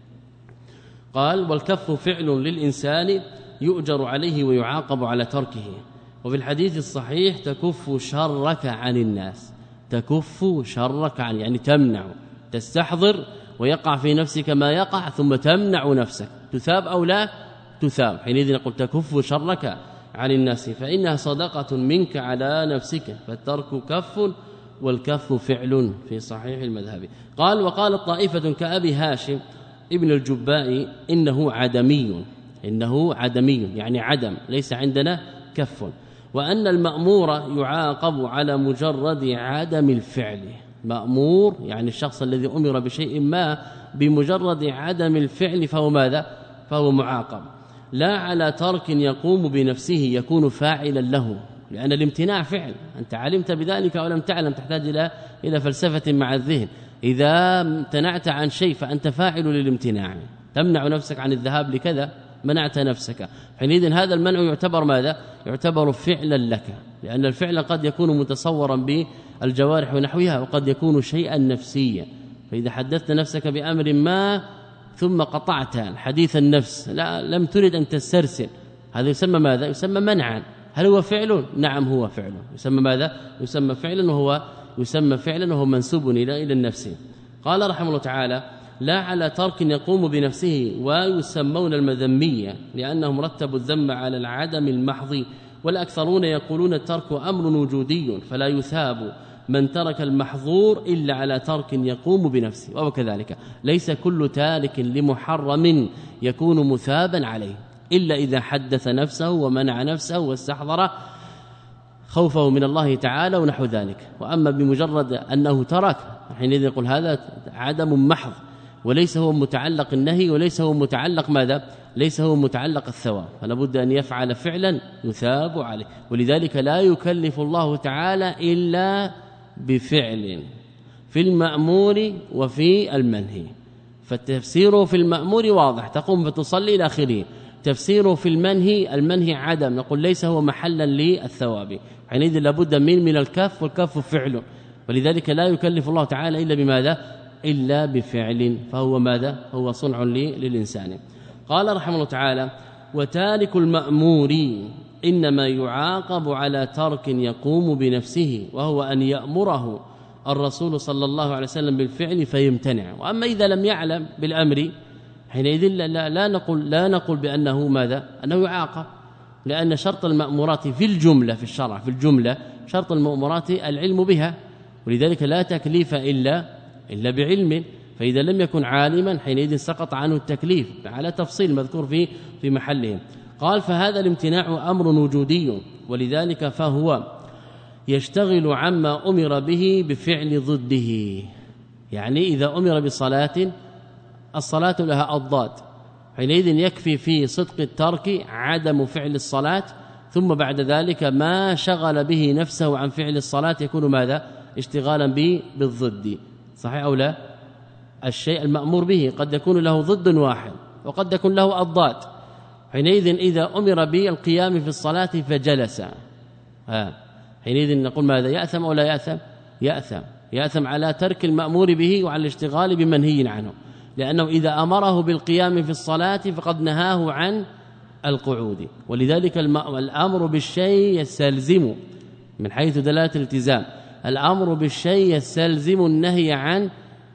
قال: والكف فعل للإنسان يؤجر عليه ويعاقب على تركه. وفي الحديث الصحيح: تكف شرك عن الناس، تكف شرك عن، يعني تمنع، تستحضر ويقع في نفسك ما يقع ثم تمنع نفسك، تثاب أو لا تثاب. حينئذ نقول تكف شرك عن الناس فإنها صدقة منك على نفسك، فالترك كف والكف فعل في صحيح المذهب. قال: وقال طائفة كأبي هاشم ابن الجباء إنه عدمي، إنه عدمي يعني عدم، ليس عندنا كف، وأن المأمور يعاقب على مجرد عدم الفعل. مأمور يعني الشخص الذي أمر بشيء ما بمجرد عدم الفعل فهو ماذا؟ فهو معاقب، لا على ترك يقوم بنفسه يكون فاعلا له، لأن الامتناع فعل، أنت علمت بذلك أو لم تعلم، تحتاج إلى إلى فلسفة مع الذهن. إذا امتنعت عن شيء فأنت فاعل للامتناع، تمنع نفسك عن الذهاب لكذا، منعت نفسك، حينئذ هذا المنع يعتبر ماذا؟ يعتبر فعلا لك، لأن الفعل قد يكون متصورا بالجوارح ونحوها وقد يكون شيئا نفسيا. فإذا حدثت نفسك بأمر ما ثم قطعت حديث النفس، لا لم تريد أن تسترسل، هذا يسمى ماذا؟ يسمى منعا. هل هو فعل؟ نعم هو فعل، يسمى ماذا؟ يسمى فعلا، وهو يسمى فعلا وهو منسوب إلى إلى النفس. قال رحمه الله تعالى: لا على ترك يقوم بنفسه، ويسمون المذمية لأنهم رتبوا الذم على العدم المحض، والأكثرون يقولون الترك أمر وجودي فلا يثاب من ترك المحظور إلا على ترك يقوم بنفسه. وهو كذلك ليس كل تارك لمحرم يكون مثابا عليه إلا إذا حدث نفسه ومنع نفسه واستحضر خوفه من الله تعالى ونحو ذلك. وأما بمجرد أنه ترك حينئذ يقول هذا عدم محض، وليس هو متعلق النهي، وليس هو متعلق ماذا؟ ليس هو متعلق الثواب، فلا بد أن يفعل فعلا يثاب عليه. ولذلك لا يكلف الله تعالى إلا بفعل في المأمور وفي المنهي. فالتفسير في المأمور واضح، تقوم فتصلي إلى آخره. تفسيره في المنهي، المنهي عدم، نقول ليس هو محلا للثواب، حينئذ لابد من من الكف، والكف فعل، ولذلك لا يكلف الله تعالى إلا بماذا؟ إلا بفعل، فهو ماذا؟ هو صنع للإنسان. قال رحمه الله تعالى: وتارك المأمور إنما يعاقب على ترك يقوم بنفسه، وهو أن يأمره الرسول صلى الله عليه وسلم بالفعل فيمتنع. وأما إذا لم يعلم بالأمر حينئذ لا, لا نقول لا نقول بأنه ماذا؟ أنه يعاقب، لأن شرط المأمورات في الجملة في الشرع في الجملة شرط المأمورات العلم بها، ولذلك لا تكليف إلا إلا بعلم، فإذا لم يكن عالما حينئذ سقط عنه التكليف على تفصيل مذكور في في محله. قال: فهذا الامتناع أمر وجودي، ولذلك فهو يشتغل عما أمر به بفعل ضده. يعني إذا أمر بصلاة، الصلاة لها أضداد، حينئذ يكفي في صدق الترك عدم فعل الصلاة، ثم بعد ذلك ما شغل به نفسه عن فعل الصلاة يكون ماذا؟ اشتغالا به بالضد. صحيح أو لا؟ الشيء المأمور به قد يكون له ضد واحد وقد يكون له أضداد، حينئذ إذا أمر بالقيام في الصلاة فجلس، ها حينئذ نقول ماذا؟ يأثم أو لا يأثم؟ يأثم يأثم على ترك المأمور به وعلى الاشتغال بمنهي عنه، لأنه إذا أمره بالقيام في الصلاة فقد نهاه عن القعود. ولذلك الأمر بالشيء يستلزم من حيث دلالة الالتزام، الأمر بالشيء يستلزم النهي عن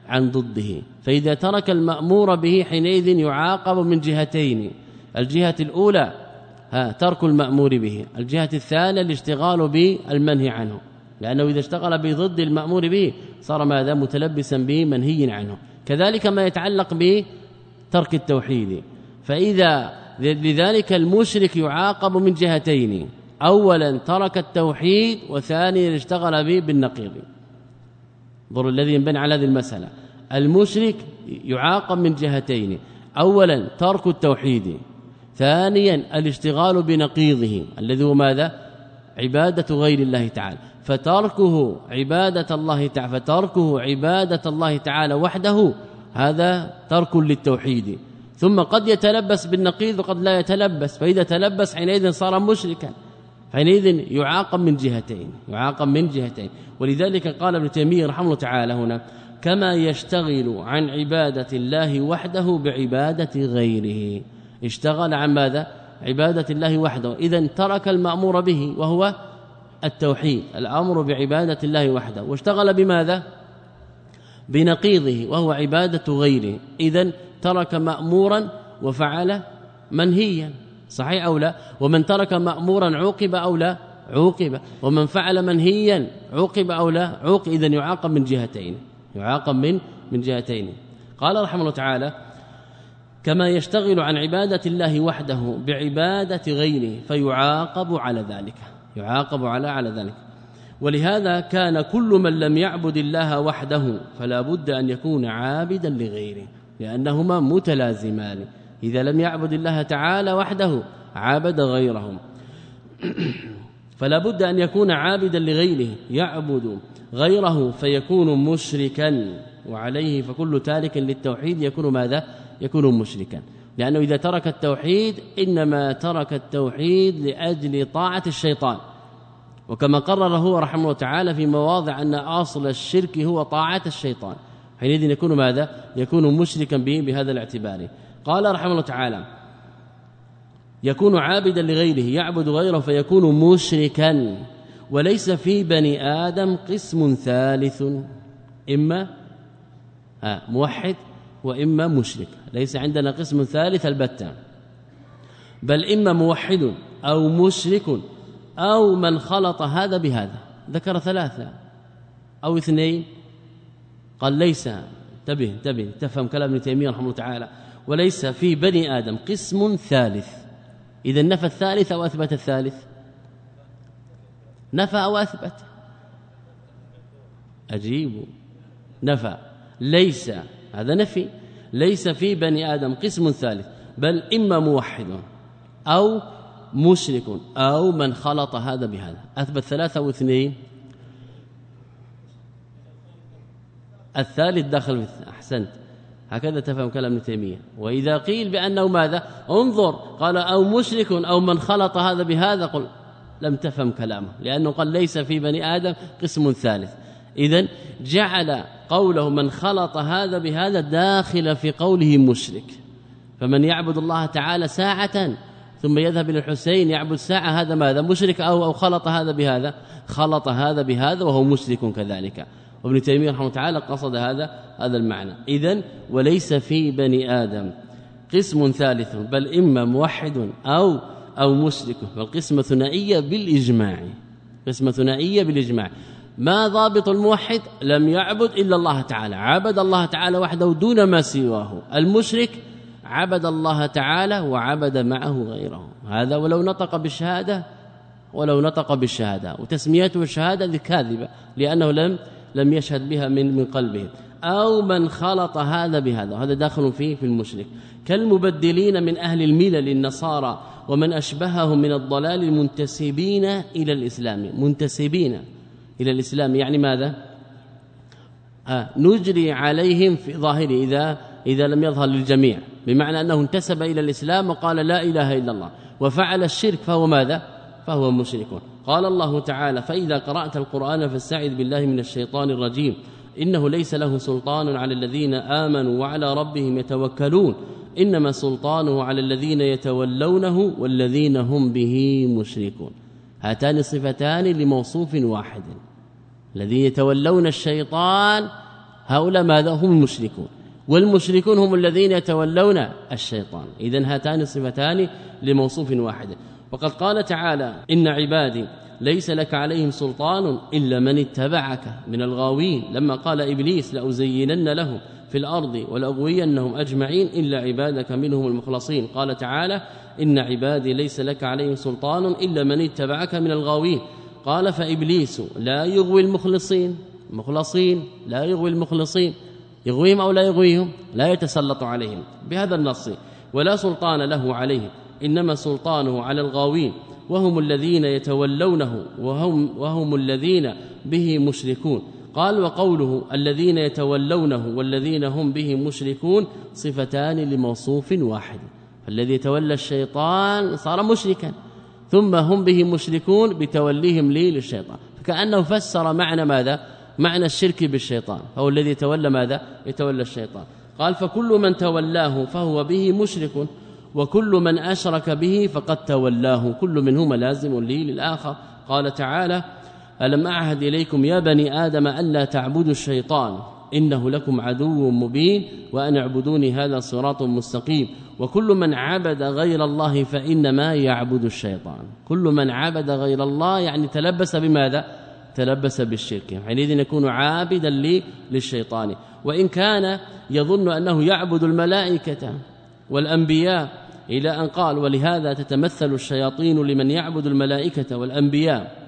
عن ضده. فإذا ترك المأمور به حينئذ يعاقب من جهتين: الجهة الأولى ها ترك المأمور به، الجهة الثانية الاشتغال بالمنهي عنه، لأنه إذا اشتغل بضد المأمور به صار ماذا؟ متلبسا به منهي عنه. كذلك ما يتعلق بترك التوحيد، فإذا لذلك المشرك يعاقب من جهتين: اولا ترك التوحيد، وثانيا اشتغل به بالنقيض. انظروا الذي ينبني على هذه المسألة: المشرك يعاقب من جهتين: اولا ترك التوحيد، ثانيا الاشتغال بنقيضه الذي هو ماذا؟ عبادة غير الله تعالى. فتركه عبادة الله تعالى فتركه عبادة الله تعالى وحده هذا ترك للتوحيد، ثم قد يتلبس بالنقيض وقد لا يتلبس، فإذا تلبس حينئذ صار مشركا، حينئذ يعاقب من جهتين يعاقب من جهتين ولذلك قال ابن تيمية رحمه الله تعالى هنا: كما يشتغل عن عبادة الله وحده بعبادة غيره. اشتغل عن ماذا؟ عبادة الله وحده، إذن ترك المأمور به وهو التوحيد، الأمر بعبادة الله وحده، واشتغل بماذا؟ بنقيضه وهو عبادة غيره، إذن ترك مأمورا وفعل منهيا، صحيح أو لا؟ ومن ترك مأمورا عوقب أو لا؟ عوقب. ومن فعل منهيا عوقب أو لا؟ عوقب. إذن يعاقب من جهتين يعاقب من من جهتين. قال رحمه الله تعالى: كما يشتغل عن عبادة الله وحده بعبادة غيره فيعاقب على ذلك يعاقب على على ذلك. ولهذا كان كل من لم يعبد الله وحده فلا بد أن يكون عابدا لغيره، لأنهما متلازمان. إذا لم يعبد الله تعالى وحده عابد غيرهم فلا بد أن يكون عابدا لغيره، يعبد غيره فيكون مشركا، وعليه فكل تارك للتوحيد يكون ماذا؟ يكون مشركا، لأنه إذا ترك التوحيد إنما ترك التوحيد لأجل طاعة الشيطان، وكما قرر هو رحمه الله تعالى في مواضع أن أصل الشرك هو طاعة الشيطان، حينئذ يكون ماذا؟ يكون مشركا به بهذا الاعتبار. قال رحمه الله تعالى: يكون عابدا لغيره يعبد غيره فيكون مشركا. وليس في بني آدم قسم ثالث، إما موحد وإما مشرك، ليس عندنا قسم ثالث البتة، بل إما موحد أو مشرك أو من خلط هذا بهذا. ذكر ثلاثة أو اثنين، قال ليس، انتبه انتبه تفهم كلام ابن تيمية رحمه الله تعالى: وليس في بني آدم قسم ثالث. إذا نفى الثالث أو أثبت الثالث؟ نفى أو أثبت؟ أجيب، نفى. ليس، هذا نفي. ليس في بني آدم قسم ثالث، بل إما موحد أو مشرك أو من خلط هذا بهذا. أثبت ثلاثة واثنين، الثالث داخل في أحسنت، هكذا تفهم كلام ابن تيمية. وإذا قيل بأنه ماذا؟ انظر، قال أو مشرك أو من خلط هذا بهذا، قل لم تفهم كلامه، لأنه قال ليس في بني آدم قسم ثالث. إذن جعل قوله من خلط هذا بهذا داخل في قوله مشرك. فمن يعبد الله تعالى ساعة ثم يذهب إلى الحسين يعبد ساعة، هذا ماذا؟ مشرك أو أو خلط هذا بهذا، خلط هذا بهذا وهو مشرك كذلك. وابن تيمية رحمه الله تعالى قصد هذا هذا المعنى. إذن وليس في بني آدم قسم ثالث، بل إما موحد أو أو مشرك، والقسمة ثنائية بالإجماع، قسمة ثنائية بالإجماع. ما ضابط الموحد؟ لم يعبد إلا الله تعالى، عبد الله تعالى وحده دون ما سواه. المشرك عبد الله تعالى وعبد معه غيره، هذا ولو نطق بالشهادة ولو نطق بالشهادة، وتسميته الشهادة ذي كاذبة لأنه لم لم يشهد بها من من قلبه. أو من خلط هذا بهذا، هذا داخل فيه في المشرك، كالمبدلين من أهل الملل النصارى ومن أشبههم من الضلال المنتسبين إلى الإسلام. منتسبين إلى الإسلام يعني ماذا؟ آه نجري عليهم في ظاهره إذا إذا لم يظهر للجميع، بمعنى أنه انتسب إلى الإسلام وقال لا إله إلا الله وفعل الشرك فهو ماذا؟ فهو مشرك. قال الله تعالى: فإذا قرأت القرآن فاستعذ بالله من الشيطان الرجيم إنه ليس له سلطان على الذين آمنوا وعلى ربهم يتوكلون إنما سلطانه على الذين يتولونه والذين هم به مشركون. هاتان صفتان لموصوف واحد، الذين يتولون الشيطان هؤلاء ماذا هم المشركون، والمشركون هم الذين يتولون الشيطان. إذن هاتان الصفتان لموصوف واحد. وقد قال تعالى إن عبادي ليس لك عليهم سلطان إلا من اتبعك من الغاوين، لما قال إبليس لأزينن لهم في الأرض ولأغوينهم أجمعين إلا عبادك منهم المخلصين. قال تعالى إن عبادي ليس لك عليهم سلطان إلا من اتبعك من الغاوين. قال فإبليس لا يغوي المخلصين، مخلصين لا يغوي المخلصين، يغويهم أو لا يغويهم، لا يتسلط عليهم بهذا النص، ولا سلطان له عليهم، إنما سلطانه على الغاوين وهم الذين يتولونه وهم, وهم الذين به مشركون. قال وقوله الذين يتولونه والذين هم به مشركون صفتان لموصوف واحد، فالذي يتولى الشيطان صار مشركا، ثم هم به مشركون بتوليهم لي للشيطان، فكأنه فسر معنى ماذا؟ معنى الشرك بالشيطان، هو الذي يتولى ماذا؟ يتولى الشيطان. قال فكل من تولاه فهو به مشرك، وكل من أشرك به فقد تولاه، كل منهما لازم لي للآخر. قال تعالى ألم أعهد إليكم يا بني آدم ألا تعبدوا الشيطان إنه لكم عدو مبين وأن اعبدوني هذا صراط مستقيم. وكل من عبد غير الله فإنما يعبد الشيطان، كل من عبد غير الله يعني تلبس بماذا؟ تلبس بالشرك، حينئذ يكون عابدا لي للشيطان. وإن كان يظن أنه يعبد الملائكة والأنبياء إلى أن قال ولهذا تتمثل الشياطين لمن يعبد الملائكة والأنبياء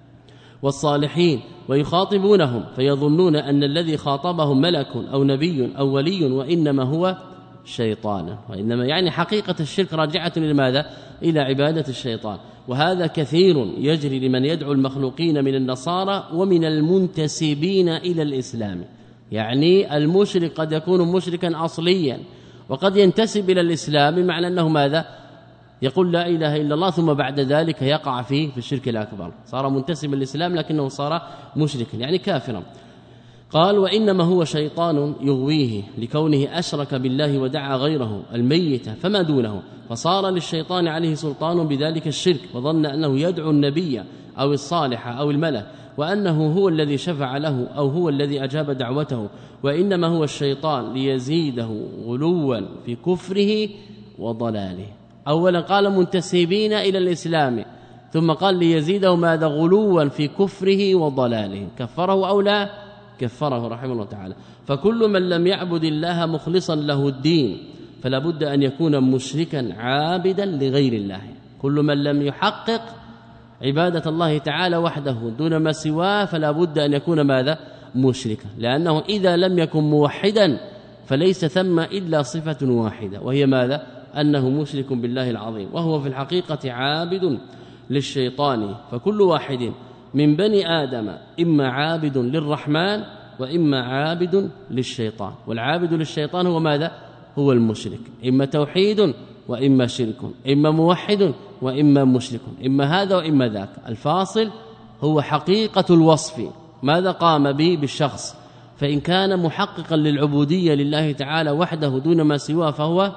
والصالحين ويخاطبونهم فيظنون أن الذي خاطبهم ملك أو نبي أو ولي وإنما هو شيطان، وإنما يعني حقيقة الشرك راجعة لماذا؟ إلى عبادة الشيطان. وهذا كثير يجري لمن يدعو المخلوقين من النصارى ومن المنتسبين إلى الإسلام، يعني المشرك قد يكون مشركا أصليا وقد ينتسب إلى الإسلام، معنى أنه ماذا؟ يقول لا إله إلا الله ثم بعد ذلك يقع فيه في الشرك الأكبر، صار منتسب للإسلام لكنه صار مشركا يعني كافرا. قال وإنما هو شيطان يغويه لكونه أشرك بالله ودعا غيره الميت فما دونه، فصار للشيطان عليه سلطان بذلك الشرك، وظن أنه يدعو النبي أو الصالح أو الملك وأنه هو الذي شفع له أو هو الذي أجاب دعوته، وإنما هو الشيطان ليزيده غلوا في كفره وضلاله. أولا قال منتسبين إلى الإسلام، ثم قال ليزيده ماذا؟ غلوا في كفره وضلاله. كفره أو لا؟ كفره رحمه الله تعالى. فكل من لم يعبد الله مخلصا له الدين فلا بد أن يكون مشركا عابدا لغير الله. كل من لم يحقق عبادة الله تعالى وحده دون ما سواه فلا بد أن يكون ماذا؟ مشركا، لأنه إذا لم يكن موحدا فليس ثم إلا صفة واحدة وهي ماذا؟ أنه مشرك بالله العظيم، وهو في الحقيقة عابد للشيطان. فكل واحد من بني آدم إما عابد للرحمن وإما عابد للشيطان، والعابد للشيطان هو ماذا؟ هو المشرك، إما توحيد وإما شرك، إما موحد وإما مشرك، إما هذا وإما ذاك. الفاصل هو حقيقة الوصف ماذا قام به بالشخص، فإن كان محققا للعبودية لله تعالى وحده دون ما سواه فهو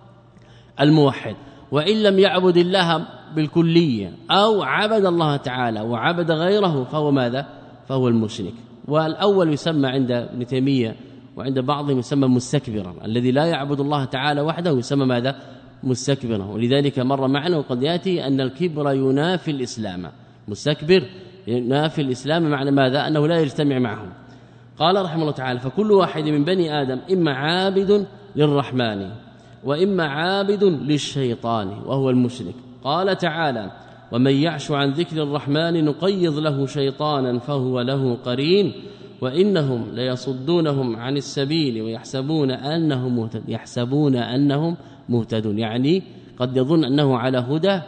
الموحد، وإن لم يعبد الله بالكلية أو عبد الله تعالى وعبد غيره فهو ماذا؟ فهو المشرك. والأول يسمى عند ابن تيمية وعند بعضهم يسمى مستكبرا، الذي لا يعبد الله تعالى وحده يسمى ماذا؟ مستكبرا. ولذلك مر معنا وقد يأتي أن الكبر ينافي الإسلام، مستكبر ينافي الإسلام، معنى ماذا؟ أنه لا يجتمع معهم. قال رحمه الله تعالى فكل واحد من بني آدم إما عابد للرحمن وإما عابد للشيطان وهو المشرك. قال تعالى ومن يعش عن ذكر الرحمن نقيض له شيطانا فهو له قرين وإنهم ليصدونهم عن السبيل ويحسبون أنهم مهتدون، يحسبون أنهم مهتدون يعني قد يظن أنه على هدى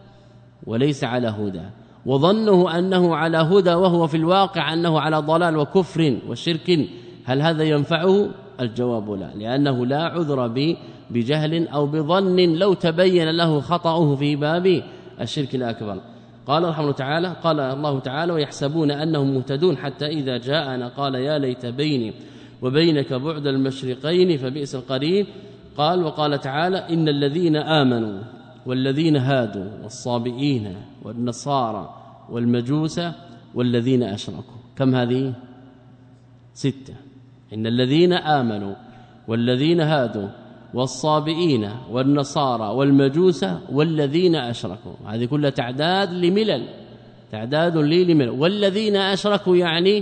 وليس على هدى، وظنه أنه على هدى وهو في الواقع أنه على ضلال وكفر وشرك. هل هذا ينفعه؟ الجواب لا، لأنه لا عذر بجهل أو بظن لو تبين له خطأه في باب الشرك الأكبر. قال رحمه الله تعالى قال الله تعالى ويحسبون أنهم مهتدون حتى إذا جاءنا قال يا ليت بيني وبينك بعد المشرقين فبئس القرين. قال وقال تعالى إن الذين آمنوا والذين هادوا والصابئين والنصارى والمجوس والذين أشركوا، كم هذه؟ ستة. إن الذين آمنوا والذين هادوا والصابئين والنصارى والمجوس والذين أشركوا، هذه كلها تعداد لملل، تعداد لي لملل. والذين أشركوا يعني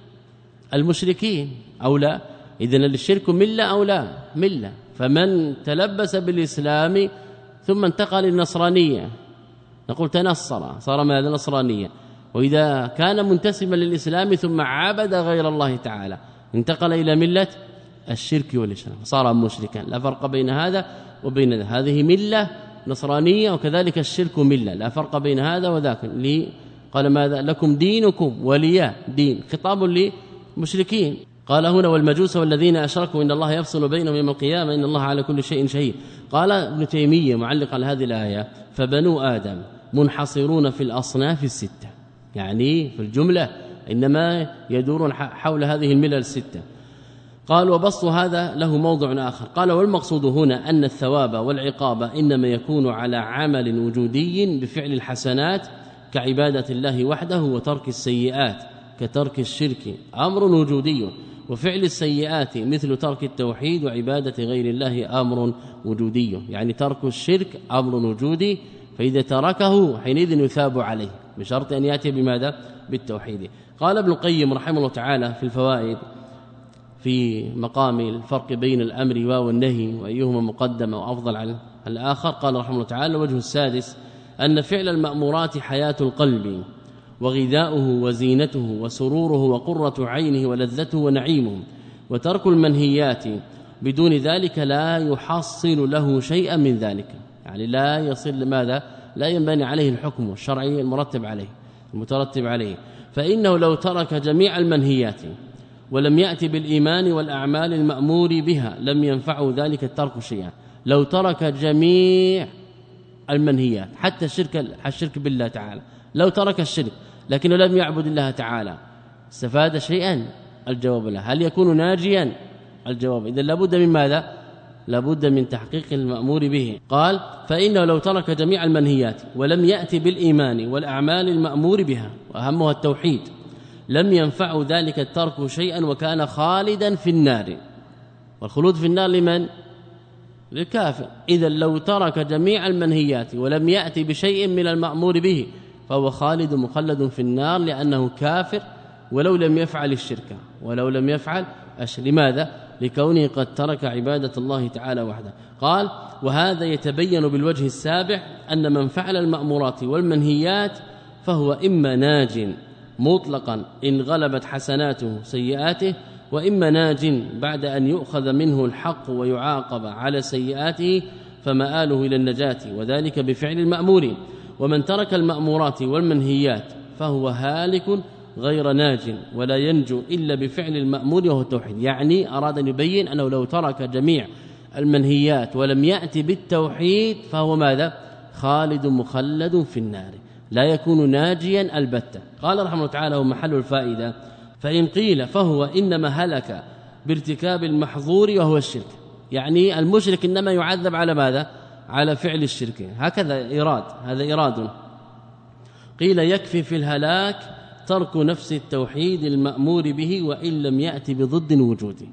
المشركين أو لا؟ إذن الشرك ملة أو لا؟ ملة. فمن تلبس بالإسلام ثم انتقل للنصرانية نقول تنصر، صار من هذا النصرانية. وإذا كان منتسبا للإسلام ثم عبد غير الله تعالى انتقل إلى ملة الشرك والإشراك صار مشركا. لا فرق بين هذا وبين ذا، هذه ملة نصرانية وكذلك الشرك ملة، لا فرق بين هذا وذاك. لي قال ماذا؟ لكم دينكم ولي دين، خطاب للمشركين. قال هنا والمجوس والذين أشركوا إن الله يفصل بينهم يوم القيامة إن الله على كل شيء شهيد. قال ابن تيمية معلق على هذه الآية فبنو آدم منحصرون في الأصناف الستة، يعني في الجملة إنما يدورون حول هذه الملل الستة. قال وبسط هذا له موضع آخر. قال والمقصود هنا أن الثواب والعقاب إنما يكون على عمل وجودي بفعل الحسنات كعبادة الله وحده وترك السيئات كترك الشرك أمر وجودي، وفعل السيئات مثل ترك التوحيد وعبادة غير الله أمر وجودي، يعني ترك الشرك أمر وجودي، فإذا تركه حينئذ يثاب عليه بشرط أن يأتي بماذا؟ بالتوحيد. قال ابن القيم رحمه الله تعالى في الفوائد في مقام الفرق بين الأمر والنهي وأيهما مقدم وأفضل على الآخر، قال رحمه الله تعالى الوجه السادس أن فعل المأمورات حياة القلب وغذاؤه وزينته وسروره وقرة عينه ولذته ونعيمه، وترك المنهيات بدون ذلك لا يحصل له شيئا من ذلك، يعني لا يصل لماذا؟ لا ينبني عليه الحكم الشرعي المرتب عليه المترتب عليه. فإنه لو ترك جميع المنهيات ولم يأتي بالإيمان والأعمال المأمور بها لم ينفعه ذلك الترك شيئا. لو ترك جميع المنهيات حتى الشرك الشرك بالله تعالى، لو ترك الشرك لكنه لم يعبد الله تعالى استفاد شيئا؟ الجواب لا. هل يكون ناجيا؟ الجواب إذا لابد من ماذا؟ لابد من تحقيق المأمور به. قال فإنه لو ترك جميع المنهيات ولم يأتي بالإيمان والأعمال المأمور بها وأهمها التوحيد لم ينفع ذلك الترك شيئا وكان خالدا في النار. والخلود في النار لمن؟ للكافر. إذا لو ترك جميع المنهيات ولم يأتي بشيء من المأمور به فهو خالد مخلد في النار لأنه كافر ولو لم يفعل الشرك ولو لم يفعل الشرك. لماذا؟ لكونه قد ترك عبادة الله تعالى وحده. قال وهذا يتبين بالوجه السابع أن من فعل المأمورات والمنهيات فهو إما ناج مطلقا إن غلبت حسناته سيئاته، وإما ناج بعد أن يؤخذ منه الحق ويعاقب على سيئاته فمآله إلى النجاة وذلك بفعل المأمور. ومن ترك المأمورات والمنهيات فهو هالك غير ناج ولا ينجو إلا بفعل المأمور وهو التوحيد. يعني أراد أن يبين أنه لو ترك جميع المنهيات ولم يأتي بالتوحيد فهو ماذا؟ خالد مخلد في النار لا يكون ناجيا البتة. قال رحمه الله تعالى ومحل الفائدة فإن قيل فهو إنما هلك بارتكاب المحظور وهو الشرك، يعني المشرك إنما يعذب على ماذا؟ على فعل الشرك، هكذا إيراد، هذا إيراد. قيل يكفي في الهلاك ترك نفس التوحيد المأمور به وإن لم يأتي بضد وجوده،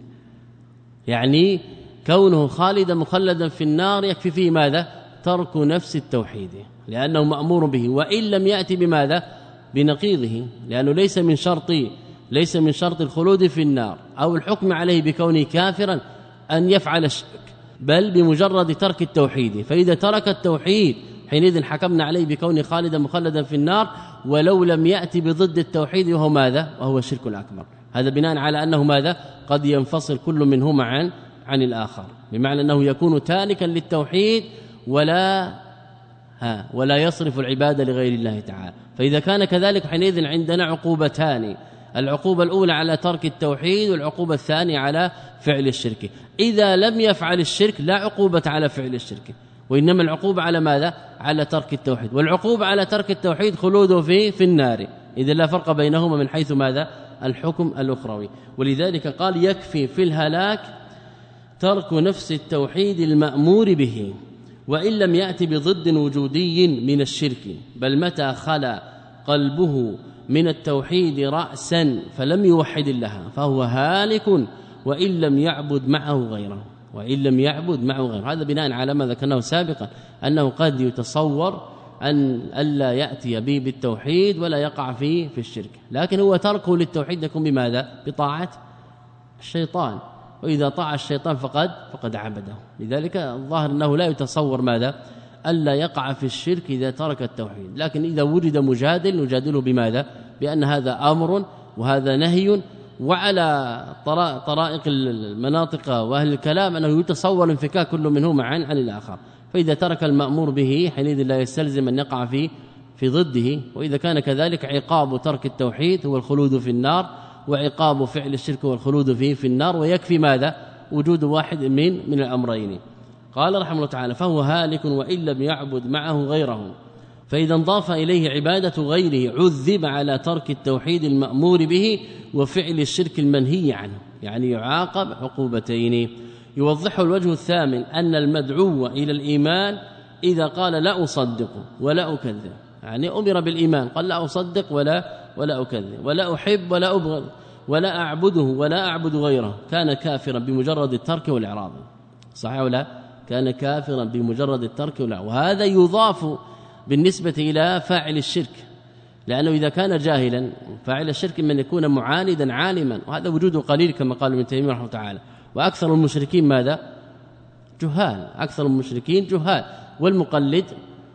يعني كونه خالدا مخلدا في النار يكفي فيه ماذا؟ ترك نفس التوحيد لأنه مأمور به وإن لم يأتي بماذا؟ بنقيضه، لأنه ليس من شرط ليس من شرط الخلود في النار أو الحكم عليه بكونه كافرا أن يفعل الشرك، بل بمجرد ترك التوحيد. فإذا ترك التوحيد حينئذ حكمنا عليه بكونه خالدا مخلدا في النار ولو لم يأتي بضد التوحيد وهو ماذا؟ وهو الشرك الأكبر. هذا بناء على أنه ماذا؟ قد ينفصل كل منهما عن عن الآخر، بمعنى أنه يكون تاركا للتوحيد ولا ها ولا يصرف العبادة لغير الله تعالى. فإذا كان كذلك حينئذ عندنا عقوبتان، العقوبة الأولى على ترك التوحيد والعقوبة الثانية على فعل الشرك. إذا لم يفعل الشرك لا عقوبة على فعل الشرك، وإنما العقوبة على ماذا؟ على ترك التوحيد، والعقوبة على ترك التوحيد خلوده في في النار، إذا لا فرق بينهما من حيث ماذا؟ الحكم الأخروي. ولذلك قال يكفي في الهلاك ترك نفس التوحيد المأمور به وإن لم يأتي بضد وجودي من الشرك، بل متى خلا قلبه من التوحيد رأسا فلم يوحد الله فهو هالك وإن لم يعبد معه غيره وإن لم يعبد معه غيره. هذا بناء على ما ذكرناه سابقا أنه قد يتصور أن ألا يأتي به بالتوحيد ولا يقع فيه في الشرك، لكن هو تركه للتوحيد يكون بماذا؟ بطاعة الشيطان، وإذا طاع الشيطان فقد فقد عبده. لذلك الظاهر أنه لا يتصور ماذا؟ ألا يقع في الشرك إذا ترك التوحيد، لكن إذا وجد مجادل نجادله بماذا؟ بأن هذا أمر وهذا نهي، وعلى طرائق المناطق واهل الكلام انه يتصور انفكاك كل منهما عن عن الاخر، فاذا ترك المأمور به حينئذ لا يستلزم ان يقع في في ضده، واذا كان كذلك عقاب ترك التوحيد هو الخلود في النار، وعقاب فعل الشرك هو الخلود فيه في النار، ويكفي ماذا؟ وجود واحد من من الامرين. قال رحمه الله تعالى: فهو هالك وان لم يعبد معه غيره، فإذا انضاف إليه عبادة غيره عذب على ترك التوحيد المأمور به وفعل الشرك المنهي عنه، يعني يعاقب عقوبتين. يوضحه الوجه الثامن أن المدعو إلى الإيمان إذا قال لا أصدق ولا أكذب، يعني أمر بالإيمان قال لا أصدق ولا ولا أكذب ولا أحب ولا أبغض ولا أعبده ولا أعبد غيره، كان كافرا بمجرد الترك والإعراض. صحيح ولا؟ كان كافرا بمجرد الترك والإعراض. وهذا يضاف بالنسبة إلى فاعل الشرك، لأنه إذا كان جاهلا فاعل الشرك من يكون معاندا عالما، وهذا وجوده قليل كما قال ابن تيمية رحمه الله تعالى. وأكثر المشركين ماذا؟ جهال، أكثر المشركين جهال، والمقلد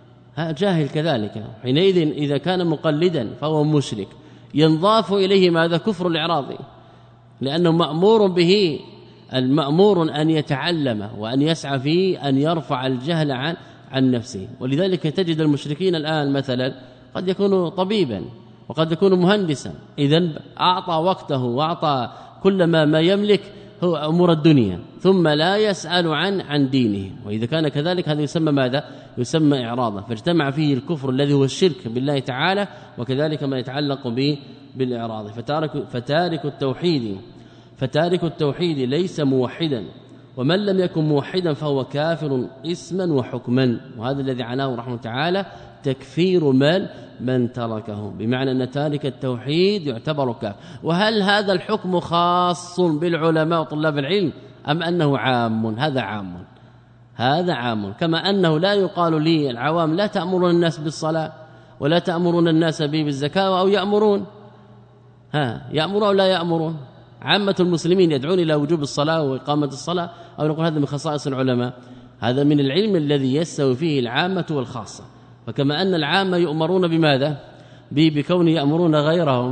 جاهل كذلك. حينئذ إذا كان مقلدا فهو مشرك، ينضاف إليه ماذا؟ كفر الإعراض، لأنه مأمور به، المأمور أن يتعلم وأن يسعى فيه أن يرفع الجهل عن عن نفسه. ولذلك تجد المشركين الآن مثلا قد يكون طبيبا وقد يكون مهندسا، إذن أعطى وقته وأعطى كل ما ما يملك هو أمور الدنيا، ثم لا يسأل عن عن دينه، وإذا كان كذلك هذا يسمى ماذا؟ يسمى إعراضا. فاجتمع فيه الكفر الذي هو الشرك بالله تعالى، وكذلك ما يتعلق به بالإعراض. فتارك فتارك التوحيد فتارك التوحيد ليس موحدا، ومن لم يكن موحدا فهو كافر اسما وحكما. وهذا الذي عناه رحمه تعالى تكفير من من تركه، بمعنى ان تارك التوحيد يعتبر كافر. وهل هذا الحكم خاص بالعلماء وطلاب العلم ام انه عام؟ هذا عام، هذا عام. كما انه لا يقال لي العوام لا تأمرون الناس بالصلاة ولا تأمرون الناس به بالزكاة، او يأمرون ها يأمرون او لا يأمرون. عامة المسلمين يدعون إلى وجوب الصلاة وإقامة الصلاة، أو نقول هذا من خصائص العلماء، هذا من العلم الذي يستوي فيه العامة والخاصة. فكما أن العامة يؤمرون بماذا؟ بكون يأمرون غيرهم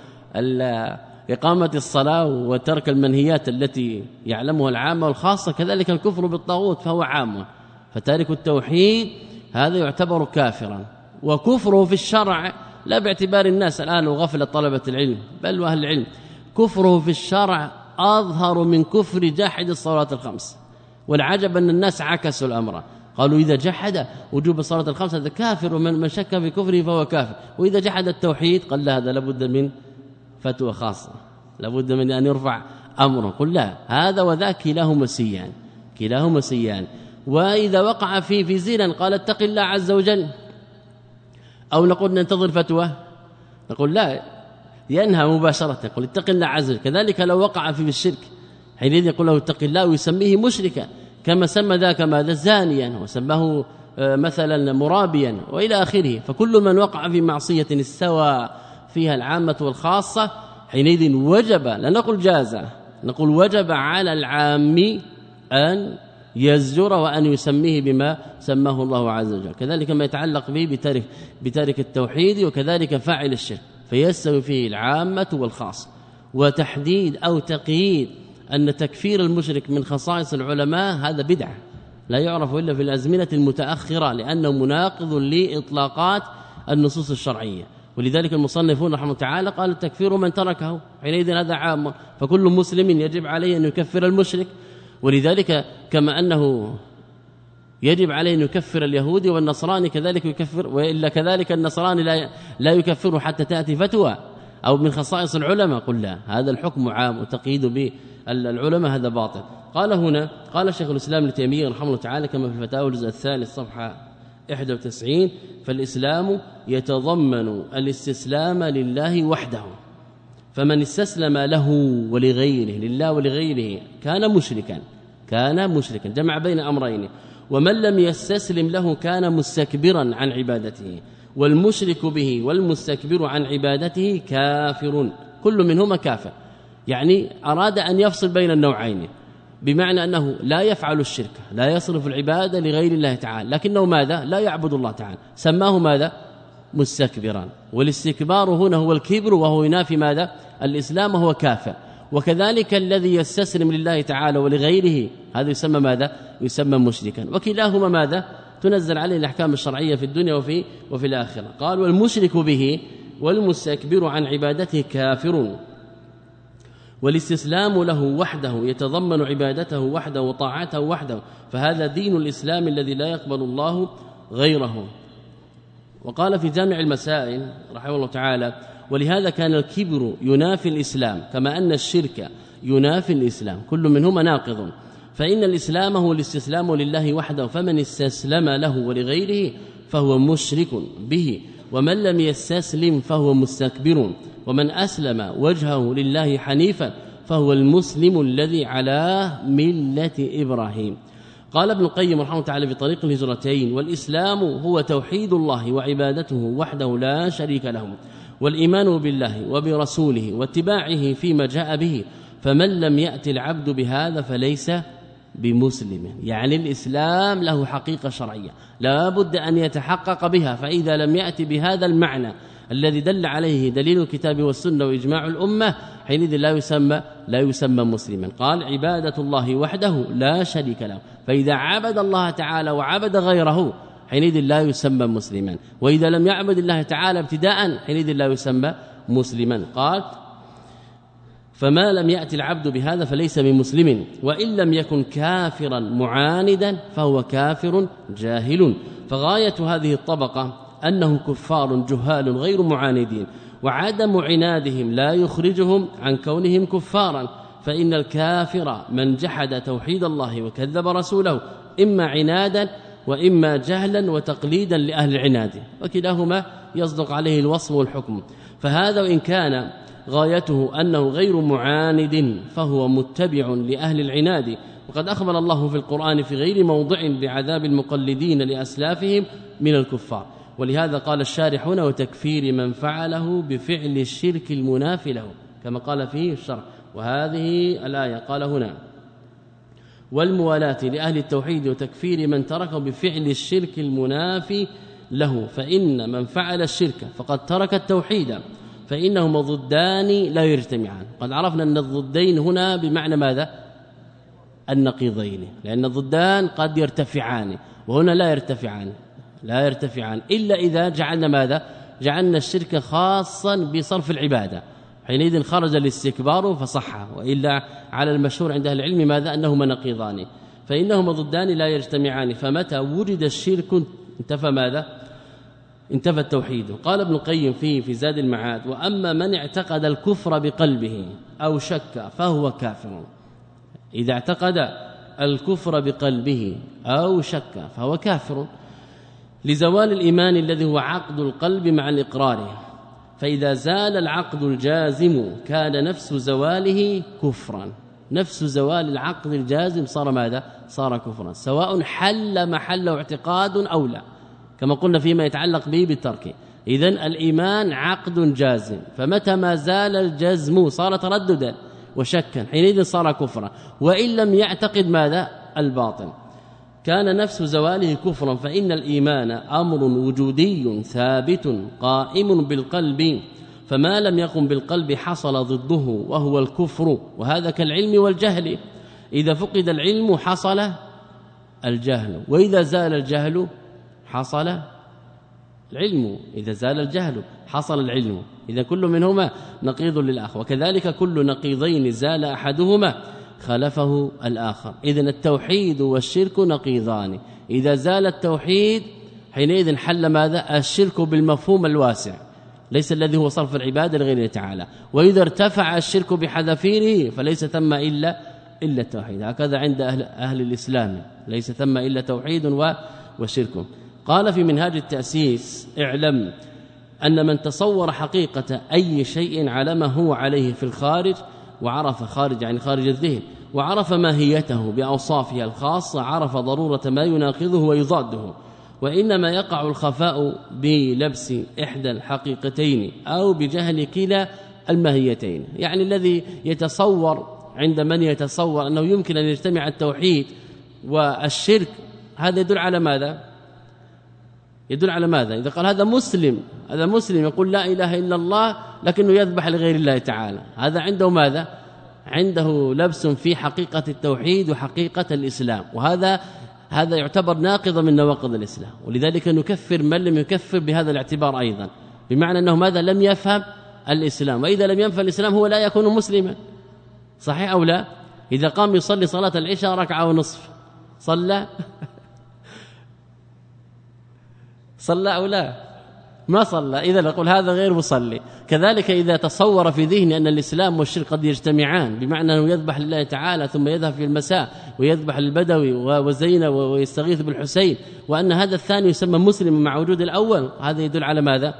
بإقامة الصلاة وترك المنهيات التي يعلمها العامة والخاصة، كذلك الكفر بالطاغوت فهو عام. فتارك التوحيد هذا يعتبر كافرا، وكفره في الشرع لا باعتبار الناس الآن وغفل طلبة العلم بل وأهل العلم، كفره في الشرع أظهر من كفر جاحد الصلوات الخمس. والعجب أن الناس عكسوا الأمر، قالوا إذا جحد وجوب الصلاة الخمس هذا كافر، ومن شك في كفره فهو كافر، وإذا جحد التوحيد قال لا، هذا لابد من فتوى خاصة، لابد من أن يرفع أمره. قل لا، هذا وذا كلاهما سيان، كلاهما سيان. وإذا وقع فيه في زنا قال اتق الله عز وجل، أو نقول ننتظر فتوى؟ نقول لا، ينهى مباشرة، يقول اتق الله عز وجل. كذلك لو وقع في الشرك حينئذ يقول له اتق الله ويسميه مشركا، كما سمى ذاك ماذا؟ زانيا، وسماه مثلا مرابيا والى اخره. فكل من وقع في معصية استوى فيها العامة والخاصة حينئذ وجب، لا نقول جاز، نقول وجب على العام أن يزجر وأن يسميه بما سماه الله عز وجل. كذلك ما يتعلق به بتارك بتارك التوحيد، وكذلك فاعل الشرك، فيستوي فيه العامة والخاص. وتحديد أو تقييد أن تكفير المشرك من خصائص العلماء هذا بدعة لا يعرف إلا في الأزمنة المتأخرة، لأنه مناقض لإطلاقات النصوص الشرعية. ولذلك المصنفون رحمه تعالى قال التكفير من تركه، حينئذ هذا عام، فكل مسلم يجب عليه أن يكفر المشرك. ولذلك كما أنه يجب عليه أن يكفر اليهودي والنصراني كذلك يكفر، وإلا كذلك النصراني لا لا يكفر حتى تأتي فتوى أو من خصائص العلماء. قل لا، هذا الحكم عام وتقييد به العلماء هذا باطل. قال هنا قال شيخ الإسلام ابن تيمية رحمه الله تعالى كما في الفتاوى الجزء الثالث صفحة واحد وتسعين: فالإسلام يتضمن الاستسلام لله وحده، فمن استسلم له ولغيره لله ولغيره كان مشركا كان مشركا جمع بين أمرين. ومن لم يستسلم له كان مستكبرا عن عبادته، والمشرك به والمستكبر عن عبادته كافر، كل منهما كافر. يعني أراد أن يفصل بين النوعين، بمعنى أنه لا يفعل الشرك، لا يصرف العبادة لغير الله تعالى، لكنه ماذا؟ لا يعبد الله تعالى، سماه ماذا؟ مستكبرا. والاستكبار هنا هو الكبر، وهو ينافي ماذا؟ الإسلام، وهو كافر. وكذلك الذي يستسلم لله تعالى ولغيره هذا يسمى ماذا؟ يسمى مشركا. وكلاهما ماذا؟ تنزل عليه الأحكام الشرعية في الدنيا وفي وفي الآخرة. قال والمشرك به والمستكبر عن عبادته كافر. والاستسلام له وحده يتضمن عبادته وحده وطاعته وحده، فهذا دين الإسلام الذي لا يقبل الله غيره. وقال في جامع المسائل رحمه الله تعالى: ولهذا كان الكبر ينافي الإسلام كما أن الشرك ينافي الإسلام، كل منهما ناقض. فإن الإسلام هو الاستسلام لله وحده، فمن استسلم له ولغيره فهو مشرك به، ومن لم يستسلم فهو مستكبر، ومن أسلم وجهه لله حنيفا فهو المسلم الذي على ملة إبراهيم. قال ابن القيم رحمه الله تعالى في طريق الهجرتين: والإسلام هو توحيد الله وعبادته وحده لا شريك له، والإيمان بالله وبرسوله واتباعه فيما جاء به، فمن لم يأتي العبد بهذا فليس بمسلم. يعني الإسلام له حقيقة شرعية لا بد أن يتحقق بها، فإذا لم يأتي بهذا المعنى الذي دل عليه دليل الكتاب والسنة وإجماع الأمة حينئذ لا يسمى لا يسمى مسلما. قال: عبادة الله وحده لا شريك له، فإذا عبد الله تعالى وعبد غيره حينئذ لا يسمى مسلما، وإذا لم يعبد الله تعالى ابتداء حينئذ لا يسمى مسلما. قال: فما لم يأتي العبد بهذا فليس بمسلم، وإن لم يكن كافرا معاندا فهو كافر جاهل. فغاية هذه الطبقة أنهم كفار جهال غير معاندين، وعدم عنادهم لا يخرجهم عن كونهم كفارا، فإن الكافر من جحد توحيد الله وكذب رسوله إما عنادا وإما جهلا وتقليدا لأهل العناد، وكلاهما يصدق عليه الوصف والحكم. فهذا وإن كان غايته أنه غير معاند فهو متبع لأهل العناد. وقد أخبر الله في القرآن في غير موضع بعذاب المقلدين لأسلافهم من الكفار. ولهذا قال الشارح هنا: وتكفير من فعله بفعل الشرك المنافي له، كما قال فيه الشرح. وهذه الآية قال هنا: والموالاة لأهل التوحيد وتكفير من تركه بفعل الشرك المنافي له، فإن من فعل الشرك فقد ترك التوحيد، فإنهما ضدان لا يجتمعان. قد عرفنا أن الضدين هنا بمعنى ماذا؟ النقيضين، لأن الضدان قد يرتفعان وهنا لا يرتفعان لا يرتفعان إلا إذا جعلنا ماذا؟ جعلنا الشرك خاصا بصرف العبادة، حينئذ خرج الاستكبار فصح، وإلا على المشهور عند أهل العلم ماذا؟ أنهما نقيضان، فإنهما ضدان لا يجتمعان، فمتى وجد الشرك انتفى ماذا؟ انتفى التوحيد. قال ابن القيم فيه في زاد المعاد: وأما من اعتقد الكفر بقلبه أو شك فهو كافر. إذا اعتقد الكفر بقلبه أو شك فهو كافر، لزوال الإيمان الذي هو عقد القلب مع الإقرار، فإذا زال العقد الجازم كان نفس زواله كفرا. نفس زوال العقد الجازم صار ماذا؟ صار كفرا، سواء حل محله اعتقاد أو لا، كما قلنا فيما يتعلق به بالترك. إذن الإيمان عقد جازم، فمتى ما زال الجزم صار ترددا وشكا، حينئذ صار كفرا. وإن لم يعتقد ماذا؟ الباطل، كان نفس زواله كفرا. فإن الإيمان أمر وجودي ثابت قائم بالقلب، فما لم يقم بالقلب حصل ضده وهو الكفر، وهذا كالعلم والجهل. إذا فقد العلم حصل الجهل، وإذا زال الجهل حصل العلم، إذا زال الجهل حصل العلم. إذا كل منهما نقيض للآخر، وكذلك كل نقيضين زال أحدهما خلفه الآخر. إذن التوحيد والشرك نقيضان، إذا زال التوحيد حينئذ حل ماذا؟ الشرك بالمفهوم الواسع، ليس الذي هو صرف العبادة لغيره تعالى. وإذا ارتفع الشرك بحذافيره فليس ثم إلا إلا التوحيد. هكذا عند أهل, أهل الإسلام، ليس ثم إلا توحيد وشرك. قال في منهاج التأسيس: اعلم أن من تصور حقيقة أي شيء على ما هو عليه في الخارج وعرف خارج يعني خارج الذهن وعرف ماهيته بأوصافها الخاصة عرف ضرورة ما يناقضه ويضاده. وإنما يقع الخفاء بلبس إحدى الحقيقتين أو بجهل كلا الماهيتين. يعني الذي يتصور عند من يتصور أنه يمكن أن يجتمع التوحيد والشرك هذا يدل على ماذا؟ يدل على ماذا؟ إذا قال هذا مسلم هذا مسلم يقول لا إله إلا الله لكنه يذبح لغير الله تعالى، هذا عنده ماذا؟ عنده لبس في حقيقة التوحيد وحقيقة الإسلام، وهذا هذا يعتبر ناقض من نواقض الإسلام. ولذلك نكفر من لم يكفر بهذا الاعتبار أيضا، بمعنى أنه ماذا؟ لم يفهم الإسلام، وإذا لم يفهم الإسلام هو لا يكون مسلما. صحيح أو لا؟ إذا قام يصلي صلاة العشاء ركعة ونصف صلى صلى أو لا؟ ما صلى، إذا نقول هذا غير مصلي. كذلك إذا تصور في ذهنه أن الإسلام والشرك قد يجتمعان، بمعنى أنه يذبح لله تعالى ثم يذهب في المساء ويذبح للبدوي وزينب ويستغيث بالحسين، وأن هذا الثاني يسمى مسلم مع وجود الأول، هذا يدل على ماذا؟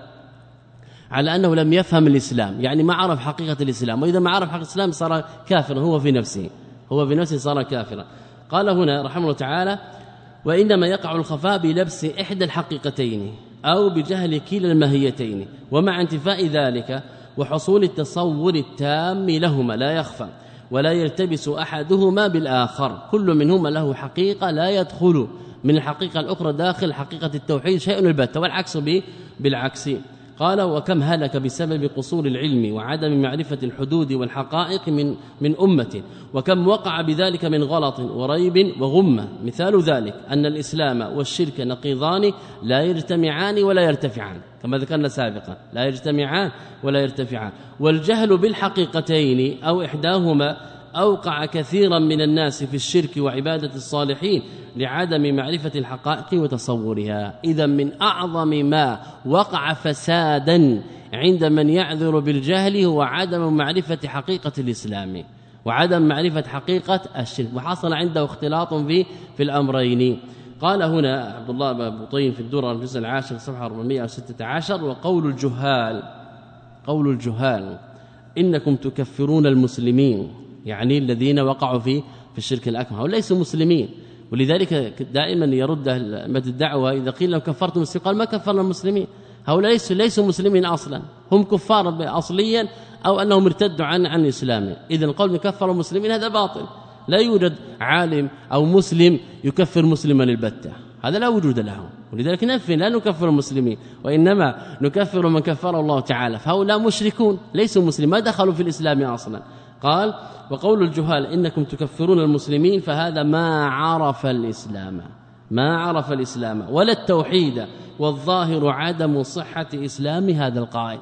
على أنه لم يفهم الإسلام، يعني ما عرف حقيقة الإسلام، وإذا ما عرف حقيقة الإسلام صار كافرا هو في نفسه هو في نفسه صار كافرا. قال هنا رحمه الله تعالى: وإنما يقع الخفاء بلبس إحدى الحقيقتين أو بجهل كلا الماهيتين، ومع انتفاء ذلك وحصول التصور التام لهما لا يخفى ولا يلتبس أحدهما بالآخر، كل منهما له حقيقة لا يدخل من الحقيقة الأخرى داخل حقيقة التوحيد شيء البتة، والعكس بالعكس. قال: وكم هلك بسبب قصور العلم وعدم معرفة الحدود والحقائق من من أمة، وكم وقع بذلك من غلط وريب وغمة. مثال ذلك أن الإسلام والشرك نقيضان لا يجتمعان ولا يرتفعان، كما ذكرنا سابقا، لا يجتمعان ولا يرتفعان. والجهل بالحقيقتين أو إحداهما أوقع كثيرا من الناس في الشرك وعبادة الصالحين لعدم معرفة الحقائق وتصورها. إذا من أعظم ما وقع فسادا عند من يعذر بالجهل هو عدم معرفة حقيقة الإسلام وعدم معرفة حقيقة الشرك، وحصل عنده اختلاط في في الأمرين. قال هنا عبد الله بن طين في الدرر الجزء العاشر صفحة أربعمائة وستة عشر: وقول الجهال قول الجهال إنكم تكفرون المسلمين، يعني الذين وقعوا في في الشرك الأكبر وليسوا مسلمين. ولذلك دائما يرد مد الدعوة إذا قيل لهم كفرتم المسلمين قال ما كفرنا المسلمين، هؤلاء ليسوا ليسوا مسلمين أصلا، هم كفار أصليا أو أنهم ارتدوا عن عن الإسلام. إذن القول كفر المسلمين هذا باطل، لا يوجد عالم أو مسلم يكفر مسلما البتة، هذا لا وجود له. ولذلك نفي لا نكفر المسلمين، وإنما نكفر من كفر الله تعالى، فهؤلاء مشركون ليسوا مسلمين ما دخلوا في الإسلام أصلا. قال: وقول الجهال إنكم تكفرون المسلمين، فهذا ما عرف الإسلام ما عرف الإسلام ولا التوحيد، والظاهر عدم صحة إسلام هذا القائل.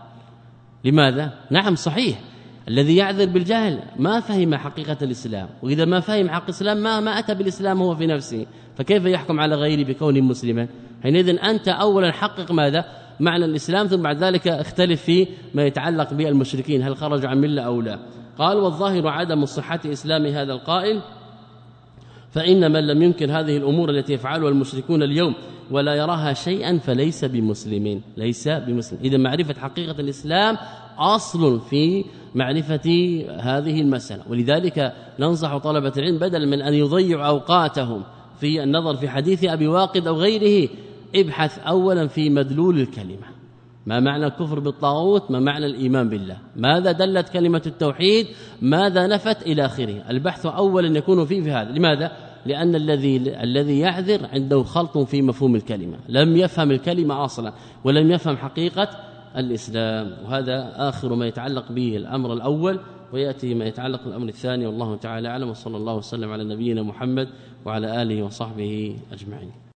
لماذا؟ نعم صحيح، الذي يعذر بالجهل ما فهم حقيقة الإسلام، وإذا ما فهم حق الإسلام ما ما أتى بالإسلام هو في نفسه، فكيف يحكم على غيره بكونه مسلما؟ حينئذ أنت أولا حقق ماذا؟ معنى الإسلام، ثم بعد ذلك اختلف في ما يتعلق بالمشركين هل خرجوا عن ملة أو لا. قال: والظاهر عدم صحة إسلام هذا القائل، فإن من لم ينكر هذه الأمور التي يفعلها المشركون اليوم ولا يراها شيئا فليس بمسلمين ليس بمسلم. إذا معرفة حقيقة الإسلام أصل في معرفة هذه المسألة. ولذلك ننصح طلبة العلم بدلا من أن يضيعوا أوقاتهم في النظر في حديث أبي واقد أو غيره، ابحث أولا في مدلول الكلمة، ما معنى الكفر بالطاغوت، ما معنى الإيمان بالله، ماذا دلت كلمة التوحيد، ماذا نفت إلى آخره. البحث أولا يكون فيه في هذا. لماذا؟ لأن الذي الذي يعذر عنده خلط في مفهوم الكلمة، لم يفهم الكلمة أصلا ولم يفهم حقيقة الإسلام. وهذا آخر ما يتعلق به الأمر الأول، ويأتي ما يتعلق بالأمر الثاني، والله تعالى أعلم، وصلى الله وسلم على نبينا محمد وعلى آله وصحبه أجمعين.